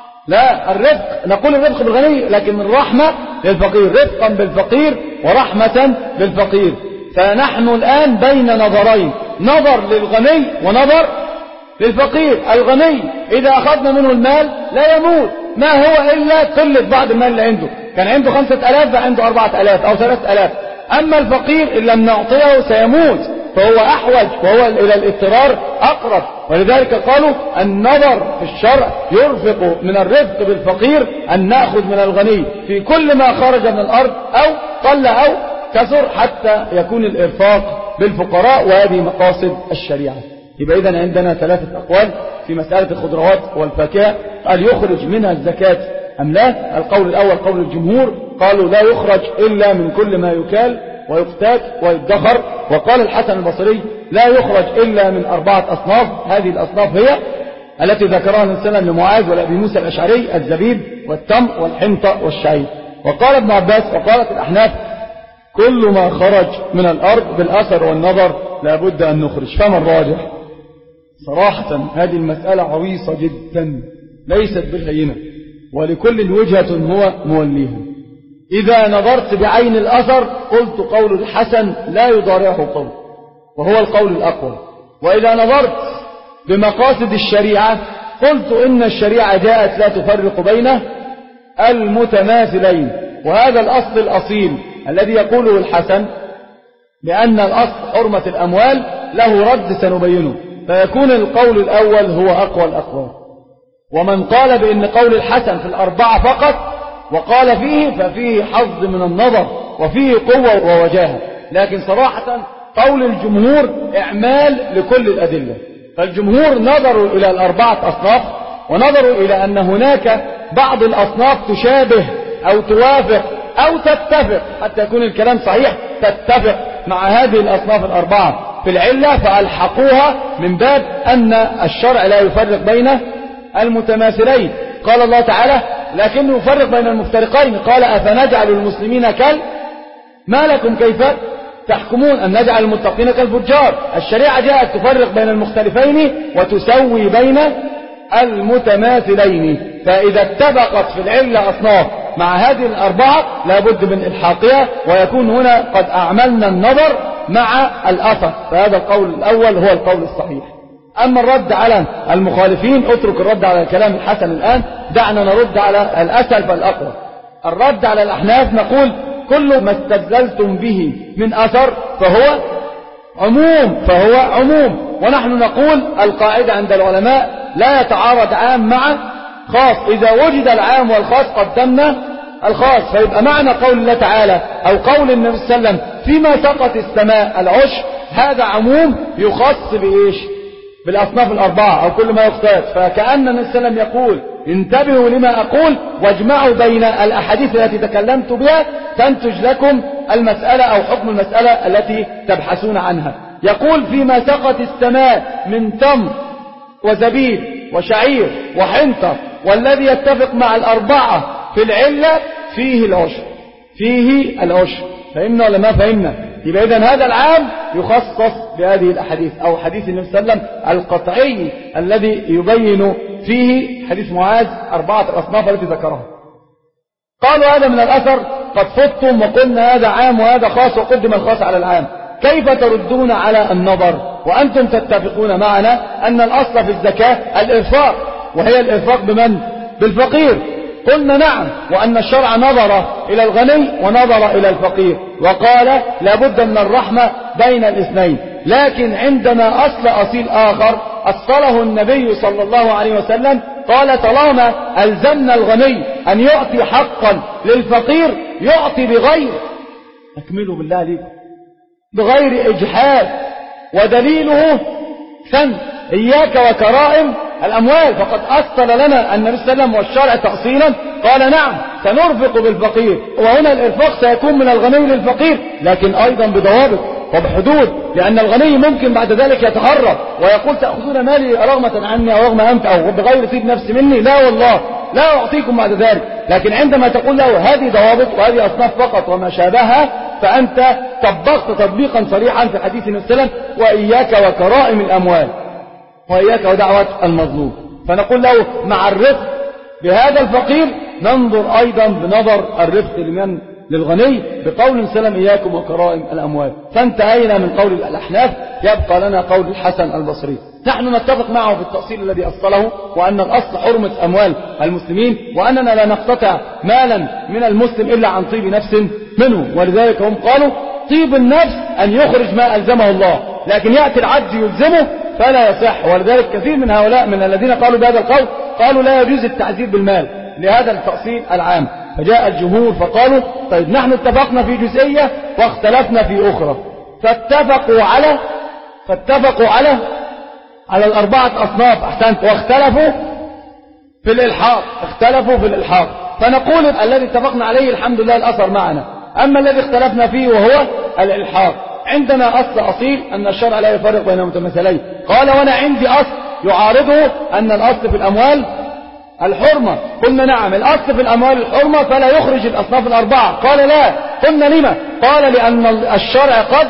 لا، الرفق، نقول الرفق بالغني لكن الرحمة للفقير، رفقا بالفقير ورحمة بالفقير. فنحن الآن بين نظرين، نظر للغني ونظر للفقير. الغني إذا أخذنا منه المال لا يموت، ما هو إلا قلة بعض المال اللي عنده، كان عنده خمسة ألاف فعنده أربعة ألاف أو ثلاثة ألاف. أما الفقير إن لم نعطيه سيموت، فهو أحوج وهو إلى الاضطرار أقرب. ولذلك قالوا النظر في الشرع يرفق من الرفق بالفقير أن نأخذ من الغني في كل ما خرج من الأرض أو قل أو كثر حتى يكون الإرفاق بالفقراء، وهذه مقاصد الشريعة. يبقى إذن عندنا ثلاثة أقوال في مسألة الخضروات والفاكهة، هل يخرج منها الزكاة أم لا؟ القول الأول قول الجمهور، قالوا لا يخرج إلا من كل ما يكال ويقتات ويدخر. وقال الحسن البصري لا يخرج إلا من أربعة أصناف، هذه الأصناف هي التي ذكرها النبي صلى الله عليه وسلم لمعاذ ولأبي موسى الأشعري: الزبيب والتمر والحنطة والشعير. وقال ابن عباس وقالت الأحناف كل ما خرج من الأرض بالأثر والنظر لابد أن نخرج. فما الراجح؟ صراحة هذه المسألة عويصة جدا ليست بالهينة، ولكل وجهة هو موليها. إذا نظرت بعين الأثر قلت قول الحسن لا يضارعه قول، وهو القول الأقوى. وإذا نظرت بمقاصد الشريعة قلت إن الشريعة جاءت لا تفرق بين المتماثلين. وهذا الأصل الأصيل الذي يقوله الحسن بأن الأصل حرمة الأموال له رد سنبينه، فيكون القول الأول هو أقوى الأقوال. ومن قال بأن قول الحسن في الأربعة فقط وقال فيه ففيه حظ من النظر وفيه قوة ووجاهة، لكن صراحة قول الجمهور إعمال لكل الأدلة. فالجمهور نظروا إلى الأربعة أصناف، ونظروا إلى أن هناك بعض الأصناف تشابه أو توافق أو تتفق، حتى يكون الكلام صحيح، تتفق مع هذه الأصناف الأربعة في العلة، فألحقوها من باب أن الشرع لا يفرق بين المتماثلين. قال الله تعالى لكنه يفرق بين المفترقين، قال أفنجعل المسلمين كال ما لكم كيف تحكمون أن نجعل المتقين كالفجار. الشريعة جاءت تفرق بين المختلفين وتسوي بين المتماثلين. فإذا اتفقت في العلة أصناف مع هذه الأربعة لابد من إلحاقها، ويكون هنا قد أعملنا النظر مع الأثر. فهذا القول الأول هو القول الصحيح. أما الرد على المخالفين اترك الرد على الكلام الحسن الآن، دعنا نرد على الأسهل فالأقوى. الرد على الأحناف نقول كل ما استدللتم به من أثر فهو عموم فهو عموم ونحن نقول القاعدة عند العلماء لا يتعارض عام مع خاص. إذا وجد العام والخاص قدمنا الخاص. فيبقى معنى قول الله تعالى أو قول النبي صلى الله عليه وسلم فيما سقط السماء العشر، هذا عموم يخص بإيش؟ بالأصناف الأربعة أو كل ما يختلف. فكأن النبي صلى الله عليه وسلم يقول انتبهوا لما أقول واجمعوا بين الأحاديث التي تكلمت بها تنتج لكم المسألة أو حكم المسألة التي تبحثون عنها. يقول فيما سقط السماء من تمر وزبيب وشعير وحنطة، والذي يتفق مع الأربعة في العلة فيه العشر، فيه العشر. فهمنا ولا ما فهمنا؟ يبقى إذن هذا العام يخصص بهذه الأحاديث أو حديث النبي صلى الله عليه وسلم القطعي الذي يبين فيه حديث معاذ أربعة الأصناف التي ذكرها. قالوا هذا من الأثر قد فتم وقلنا هذا عام وهذا خاص وقدم الخاص على العام، كيف تردون على النظر وأنتم تتفقون معنا أن الأصل في الزكاة الإرفاق، وهي الإرفاق بمن؟ بالفقير. قلنا نعم، وأن الشرع نظر إلى الغني ونظر إلى الفقير وقال لابد من الرحمة بين الاثنين. لكن عندنا أصل أصيل آخر أصله النبي صلى الله عليه وسلم، قال طالما ألزمنا الغني أن يعطي حقا للفقير يعطي بغير، أكملوا بالله عليكم، بغير إجحاف. ودليله سن إياك وكرائم الأموال، فقد أصل لنا النبي صلى الله عليه وسلم والشرع تأصيلا قال نعم سنرفق بالفقير. وهنا الإرفاق سيكون من الغني للفقير، لكن أيضا بضوابط وبحدود، لأن الغني ممكن بعد ذلك يتهرب ويقول تأخذون مالي رغمة عني أو رغم أنت أو بغير طيب نفس مني، لا والله لا أعطيكم بعد ذلك. لكن عندما تقول له هذه ضوابط وهذه أصناف فقط وما شابهها، فأنت طبقت تطبيقا صريحا في حديث النبي صلى الله عليه وسلم وإياك وكرائم الأموال وإياك ودعوة المظلوم. فنقول له مع الرفق بهذا الفقير ننظر أيضا بنظر الرفق لمن؟ للغني، بقول سلم إياكم وكرائم الأموال. فانتهينا من قول الأحناف، يبقى لنا قول الحسن البصري. نحن نتفق معه في التأصيل الذي أصله، وأن الأصل حرمة أموال المسلمين، وأننا لا نقتطع مالا من المسلم إلا عن طيب نفس منه. ولذلك هم قالوا طيب النفس أن يخرج ما ألزمه الله، لكن يأتي العجز يلزمه فلا يصح. ولذلك كثير من هؤلاء من الذين قالوا بهذا القول قالوا لا يجوز التعذيب بالمال لهذا التأصيل العام. فجاء الجمهور فقالوا طيب نحن اتفقنا في جزئية واختلفنا في أخرى، فاتفقوا على فاتفقوا على على الأربعة أصناف أحسنت، واختلفوا في الإلحاق، اختلفوا في الإلحاق. فنقول الذي اتفقنا عليه الحمد لله الأثر معنا، أما الذي اختلفنا فيه وهو الإلحاق عندنا أصل أصيل أن الشرع لا يفرق بين متماثلين. قال وأنا عندي أصل يعارضه أن الأصل في الأموال الحرمة. قلنا نعم الأصل في الأموال الحرمة فلا يخرج الأصناف الأربعة. قال لا. قلنا لما؟ قال لأن الشرع قد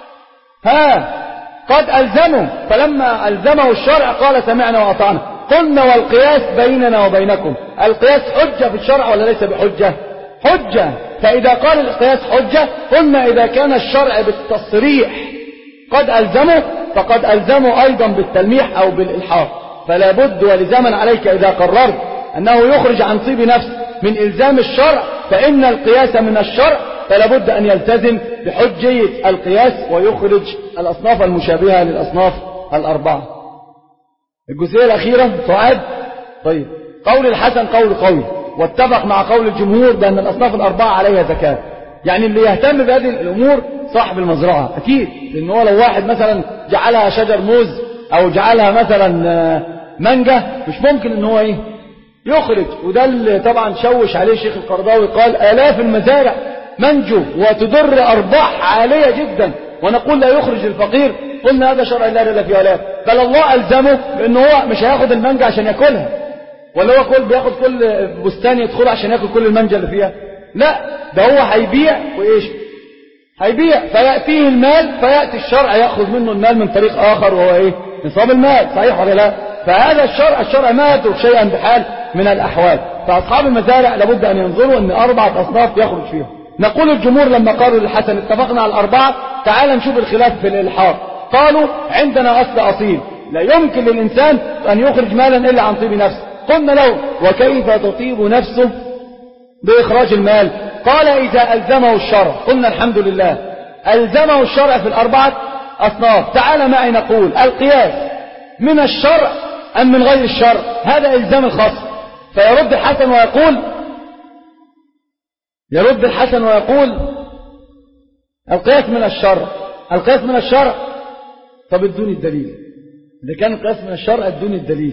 ها قد ألزمه، فلما ألزمه الشرع قال سمعنا وأطعنا. قلنا والقياس بيننا وبينكم، القياس حجة في الشرع ولا ليس بحجة؟ حجة. فإذا قال القياس حجة قلنا إذا كان الشرع بالتصريح قد ألزمه فقد ألزمه أيضا بالتلميح أو بالإلحاق. فلا بد ولزاما عليك إذا قررت أنه يخرج عن طيب نفس من إلزام الشرع فإن القياس من الشرع، فلا بد أن يلتزم بحجية القياس ويخرج الأصناف المشابهة للأصناف الأربعة. الجزئية الأخيرة سؤال. طيب قول الحسن قول قوي واتفق مع قول الجمهور بأن الأصناف الأربعة عليها زكاة. يعني اللي يهتم بهذه الأمور صاحب المزرعة أكيد، لأن هو لو واحد مثلا جعلها شجر موز أو جعلها مثلا منجة مش ممكن أن هو إيه يخرج. وده اللي طبعا شوش عليه شيخ القرضاوي، قال آلاف المزارع منجو وتدر أرباح عالية جدا ونقول لا يخرج الفقير. قلنا هذا شرع الله لا في آلاف، بل الله ألزمه بأنه هو مش هياخد المنجة عشان يأكلها، ولا هو كل بياخد كل بستان يدخل عشان يأكل كل المنجة اللي فيها، لا ده هو هيبيع وإيش هيبيع فيأتيه المال، فيأتي الشرع يأخذ منه المال من طريق آخر وهو إيه نصاب المال. صحيح ولا لا؟ فهذا الشرع الشرع ما يترك شيئا بحال من الأحوال. فأصحاب المزارع لابد أن ينظروا أن أربعة أصناف يخرج فيها. نقول الجمهور لما قالوا للحسن اتفقنا على الأربعة، تعال نشوف الخلاف في الإلحاق. قالوا عندنا أصل أصيل لا يمكن للإنسان أن يخرج مالا إلا عن طيب نفسه. قلنا له وكيف تطيب نفسه بإخراج المال؟ قال إذا ألزمه الشرع. قلنا الحمد لله ألزمه الشرع في الأربعة أصناف. تعال معي نقول القياس من الشرع أم من غير الشرع؟ هذا إلزام الخاص. فيرد الحسن ويقول يرد الحسن ويقول القياس من الشرع. القياس من الشرع، طب ادوني الدليل. إذا كان القياس من الشرع ادوني الدليل.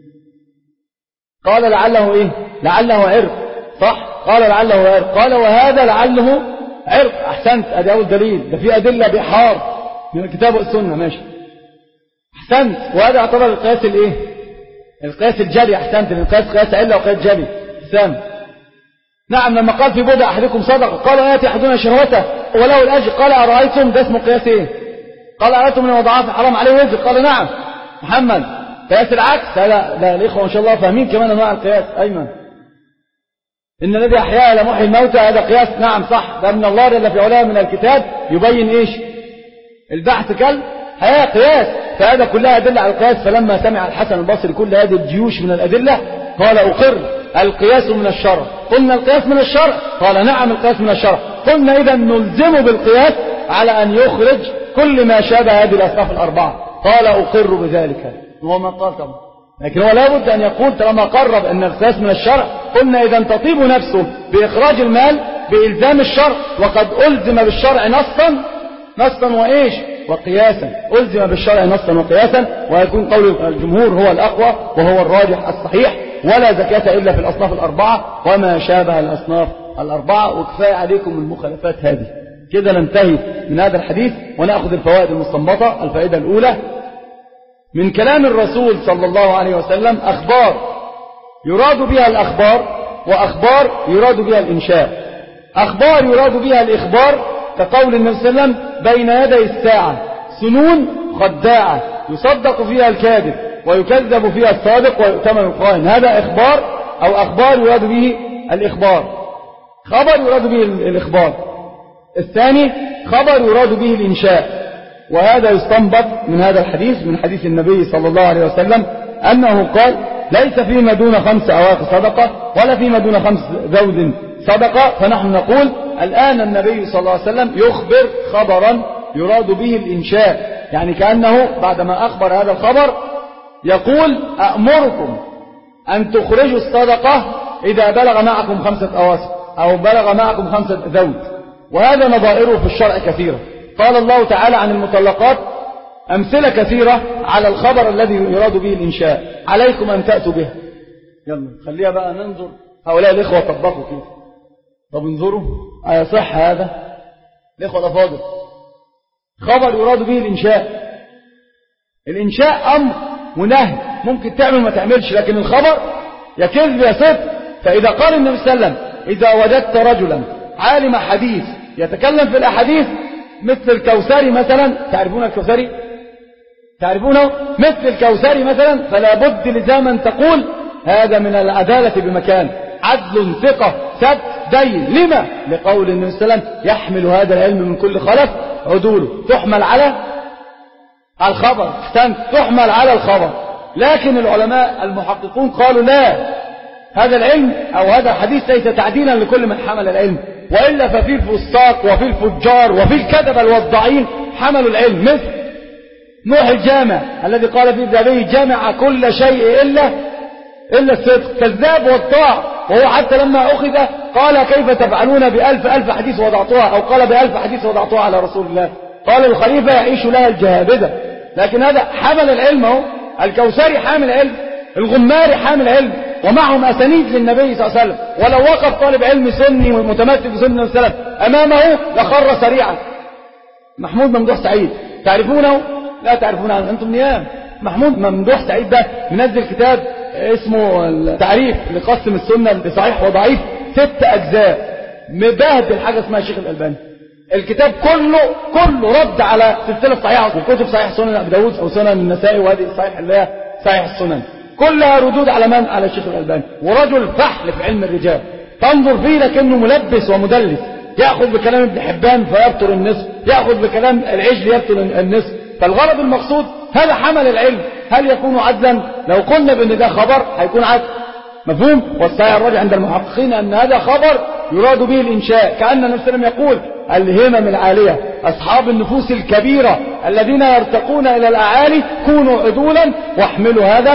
قال لعله ايه؟ لعله عرق. صح؟ قال لعله عرق. قال وهذا لعله عرق. احسنت، ادي اول دليل. ده في ادله بحار من الكتاب والسنه. ماشي، احسنت. وهذا يعتبر القياس الايه؟ القياس الجلي. احسنت، القياس قياس عله وقياس جلي. سام. نعم، لما قال في بضع احدكم صدقه قال ياتي احدنا شهوته وله الاجر، قال ارايتم، ده اسمه قياس ايه؟ قال ارايتم من وضعات حرام عليه وزر، قال نعم. محمد، قياس العكس. لا لا, لا الاخوه ما شاء الله فاهمين كمان انواع القياس. ايمن، ان الذي احياها لمحيي الموتى، هذا قياس. نعم صح، ده من الله جل في علاه من الكتاب يبين ايش؟ البحث كل حياه قياس. فهذا كلها ادله على القياس. فلما سمع الحسن البصري كل هذه الجيوش من الادله قال اقر القياس من الشرع. قلنا القياس من الشرع؟ قال نعم القياس من الشرع. قلنا اذا نلزم بالقياس على ان يخرج كل ما شابه هذه الاصناف الاربعه. قال اقر بذلك. هو ما قال طبعا، لكن هو لابد ان يقول طالما قرب ان القياس من الشرع. قلنا اذا تطيب نفسه باخراج المال بالزام الشرع، وقد الزم بالشرع نصا نصا وايش وقياسا. الزم بالشرع نصا وقياسا، ويكون قول الجمهور هو الاقوى وهو الراجح الصحيح. ولا زكاة الا في الاصناف الاربعه وما شابه الاصناف الاربعه. وكفايه عليكم المخالفات هذه. كده ننتهي من هذا الحديث ونأخذ الفوائد المستنبطة. الفائدة الأولى من كلام الرسول صلى الله عليه وسلم أخبار يراد بها الأخبار، وأخبار يراد بها الإنشاء. أخبار يراد بها الإخبار كقول النبي صلى الله عليه وسلم بين يدي الساعة سنون خداعة يصدق فيها الكاذب ويكذب فيها الصادق ويؤتمن الخائن. هذا إخبار أو أخبار يراد به الإخبار. خبر يراد به الإخبار. الثاني خبر يراد به الإنشاء. وهذا يستنبط من هذا الحديث، من حديث النبي صلى الله عليه وسلم أنه قال ليس فيما دون خمس أواق صدقة ولا فيما دون خمس زوج صدقة. فنحن نقول الآن النبي صلى الله عليه وسلم يخبر خبرا يراد به الإنشاء، يعني كأنه بعدما أخبر هذا الخبر يقول أأمركم أن تخرجوا الصدقة إذا بلغ معكم خمسة أواسق أو بلغ معكم خمسة زوج. وهذا نظائره في الشرع كثيرة. قال الله تعالى عن المطلقات أمثلة كثيرة على الخبر الذي يراد به الإنشاء. عليكم أن تأتوا به. يلا خليها بقى ننظر هؤلاء الإخوة طبقوا كيف. طب انظروا أيصح هذا الإخوة الأفاضل. خبر يراد به الإنشاء. الإنشاء أمر ونهي، ممكن تعمل ما تعملش، لكن الخبر يا كذب يا صدق. فإذا قال النبي صلى الله عليه وسلم إذا وجدت رجلا عالم حديث يتكلم في الأحاديث مثل الكوثري مثلا، تعرفون الكوثري؟ تعرفونه؟ مثل الكوثري مثلا، فلا بد لزاما تقول هذا من العدالة بمكان، عدل ثقة ثبت دين. لما؟ لقول النبي صلى الله عليه وسلم يحمل هذا العلم من كل خلف عدوله. تحمل على الخبر، تحمل على الخبر. لكن العلماء المحققون قالوا لا، هذا العلم أو هذا الحديث ليس تعديلا لكل من حمل العلم، وإلا ففي الفساق وفي الفجار وفي الكذب الوضاعين حملوا العلم، مثل نوح الجامع الذي قال في ذلك جامع كل شيء إلا إلا الصدق، كذاب وضاع. وهو حتى لما أخذ قال كيف تفعلون بألف ألف حديث وضعتها، أو قال بألف حديث وضعتها على رسول الله. قال الخليفة يعيش لها الجهابذة. لكن هذا حمل العلم. هو الكوثري حامل علم، الغماري حامل علم، ومعهم أسانيد للنبي صلى الله عليه وسلم. ولو وقف طالب علم سني متمسك بسنة السلف أمامه لخر سريعا. محمود ممدوح سعيد تعرفونه؟ لا تعرفونه أنتم نيام. محمود ممدوح سعيد ده منزل كتاب اسمه التعريف لقسم السنة لصحيح وضعيف، ست أجزاء، مبهدل حاجة اسمها الشيخ الألباني. الكتاب كله كله رد على سلسلة صحيحة وكتب صحيح سنن أبي داود أو سنن النسائي، وهذه صحيح اللي هي صحيح السنن، كلها ردود على من؟ على الشيخ الألباني. ورجل فحل في علم الرجال، تنظر فيه لكنه ملبس ومدلس، يأخذ بكلام ابن حبان فيبطل النصف، يأخذ بكلام العجل يبطل النصف. فالغرض المقصود هذا حمل العلم. هل يكون عدلا؟ لو قلنا بأن ده خبر هيكون عدل، مفهوم؟ والصحيح الراجح عند المحققين أن هذا خبر يراد به الإنشاء، كأن النبي صلى الله عليه وسلم يقول الهمم العالية أصحاب النفوس الكبيرة الذين يرتقون إلى الأعالي كونوا عدولا واحملوا هذا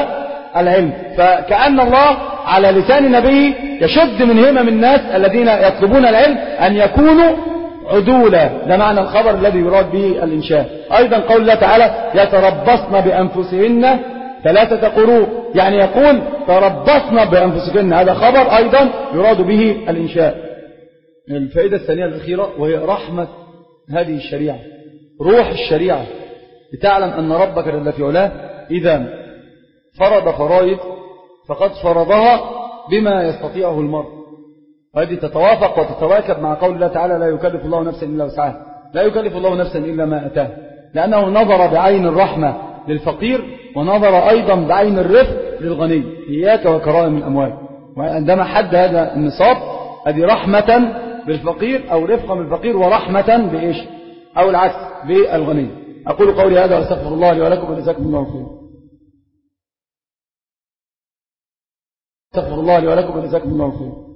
العلم. فكأن الله على لسان نبيه يشد من همم الناس الذين يطلبون العلم أن يكونوا عدولا. ده معنى الخبر الذي يراد به الإنشاء. أيضا قول الله تعالى يتربصن بأنفسهن ثلاثة قروء، يعني يقول تربصن بأنفسهن، هذا خبر أيضا يراد به الإنشاء. الفائدة الثانية الأخيرة وهي رحمة هذه الشريعة، روح الشريعة، لتعلم أن ربك جل في علاه إذا فرض فرائض فقد فرضها بما يستطيعه المرء، وهذه تتوافق وتتواكب مع قول الله تعالى لا يكلف الله نفسا إلا وسعها، لا يكلف الله نفسا إلا ما أتاه، لأنه نظر بعين الرحمة للفقير ونظر أيضا بعين الرفق للغني. إياك وكرائم الأموال، وعندما حد هذا النصاب هذه رحمة بالفقير أو رفقا بالفقير ورحمة بإيش أو العكس بالغني. أقول قولي هذا واستغفر الله لي ولكم وجزاكم الله خيرا. استغفر الله لي ولكم وجزاكم الله خيرا.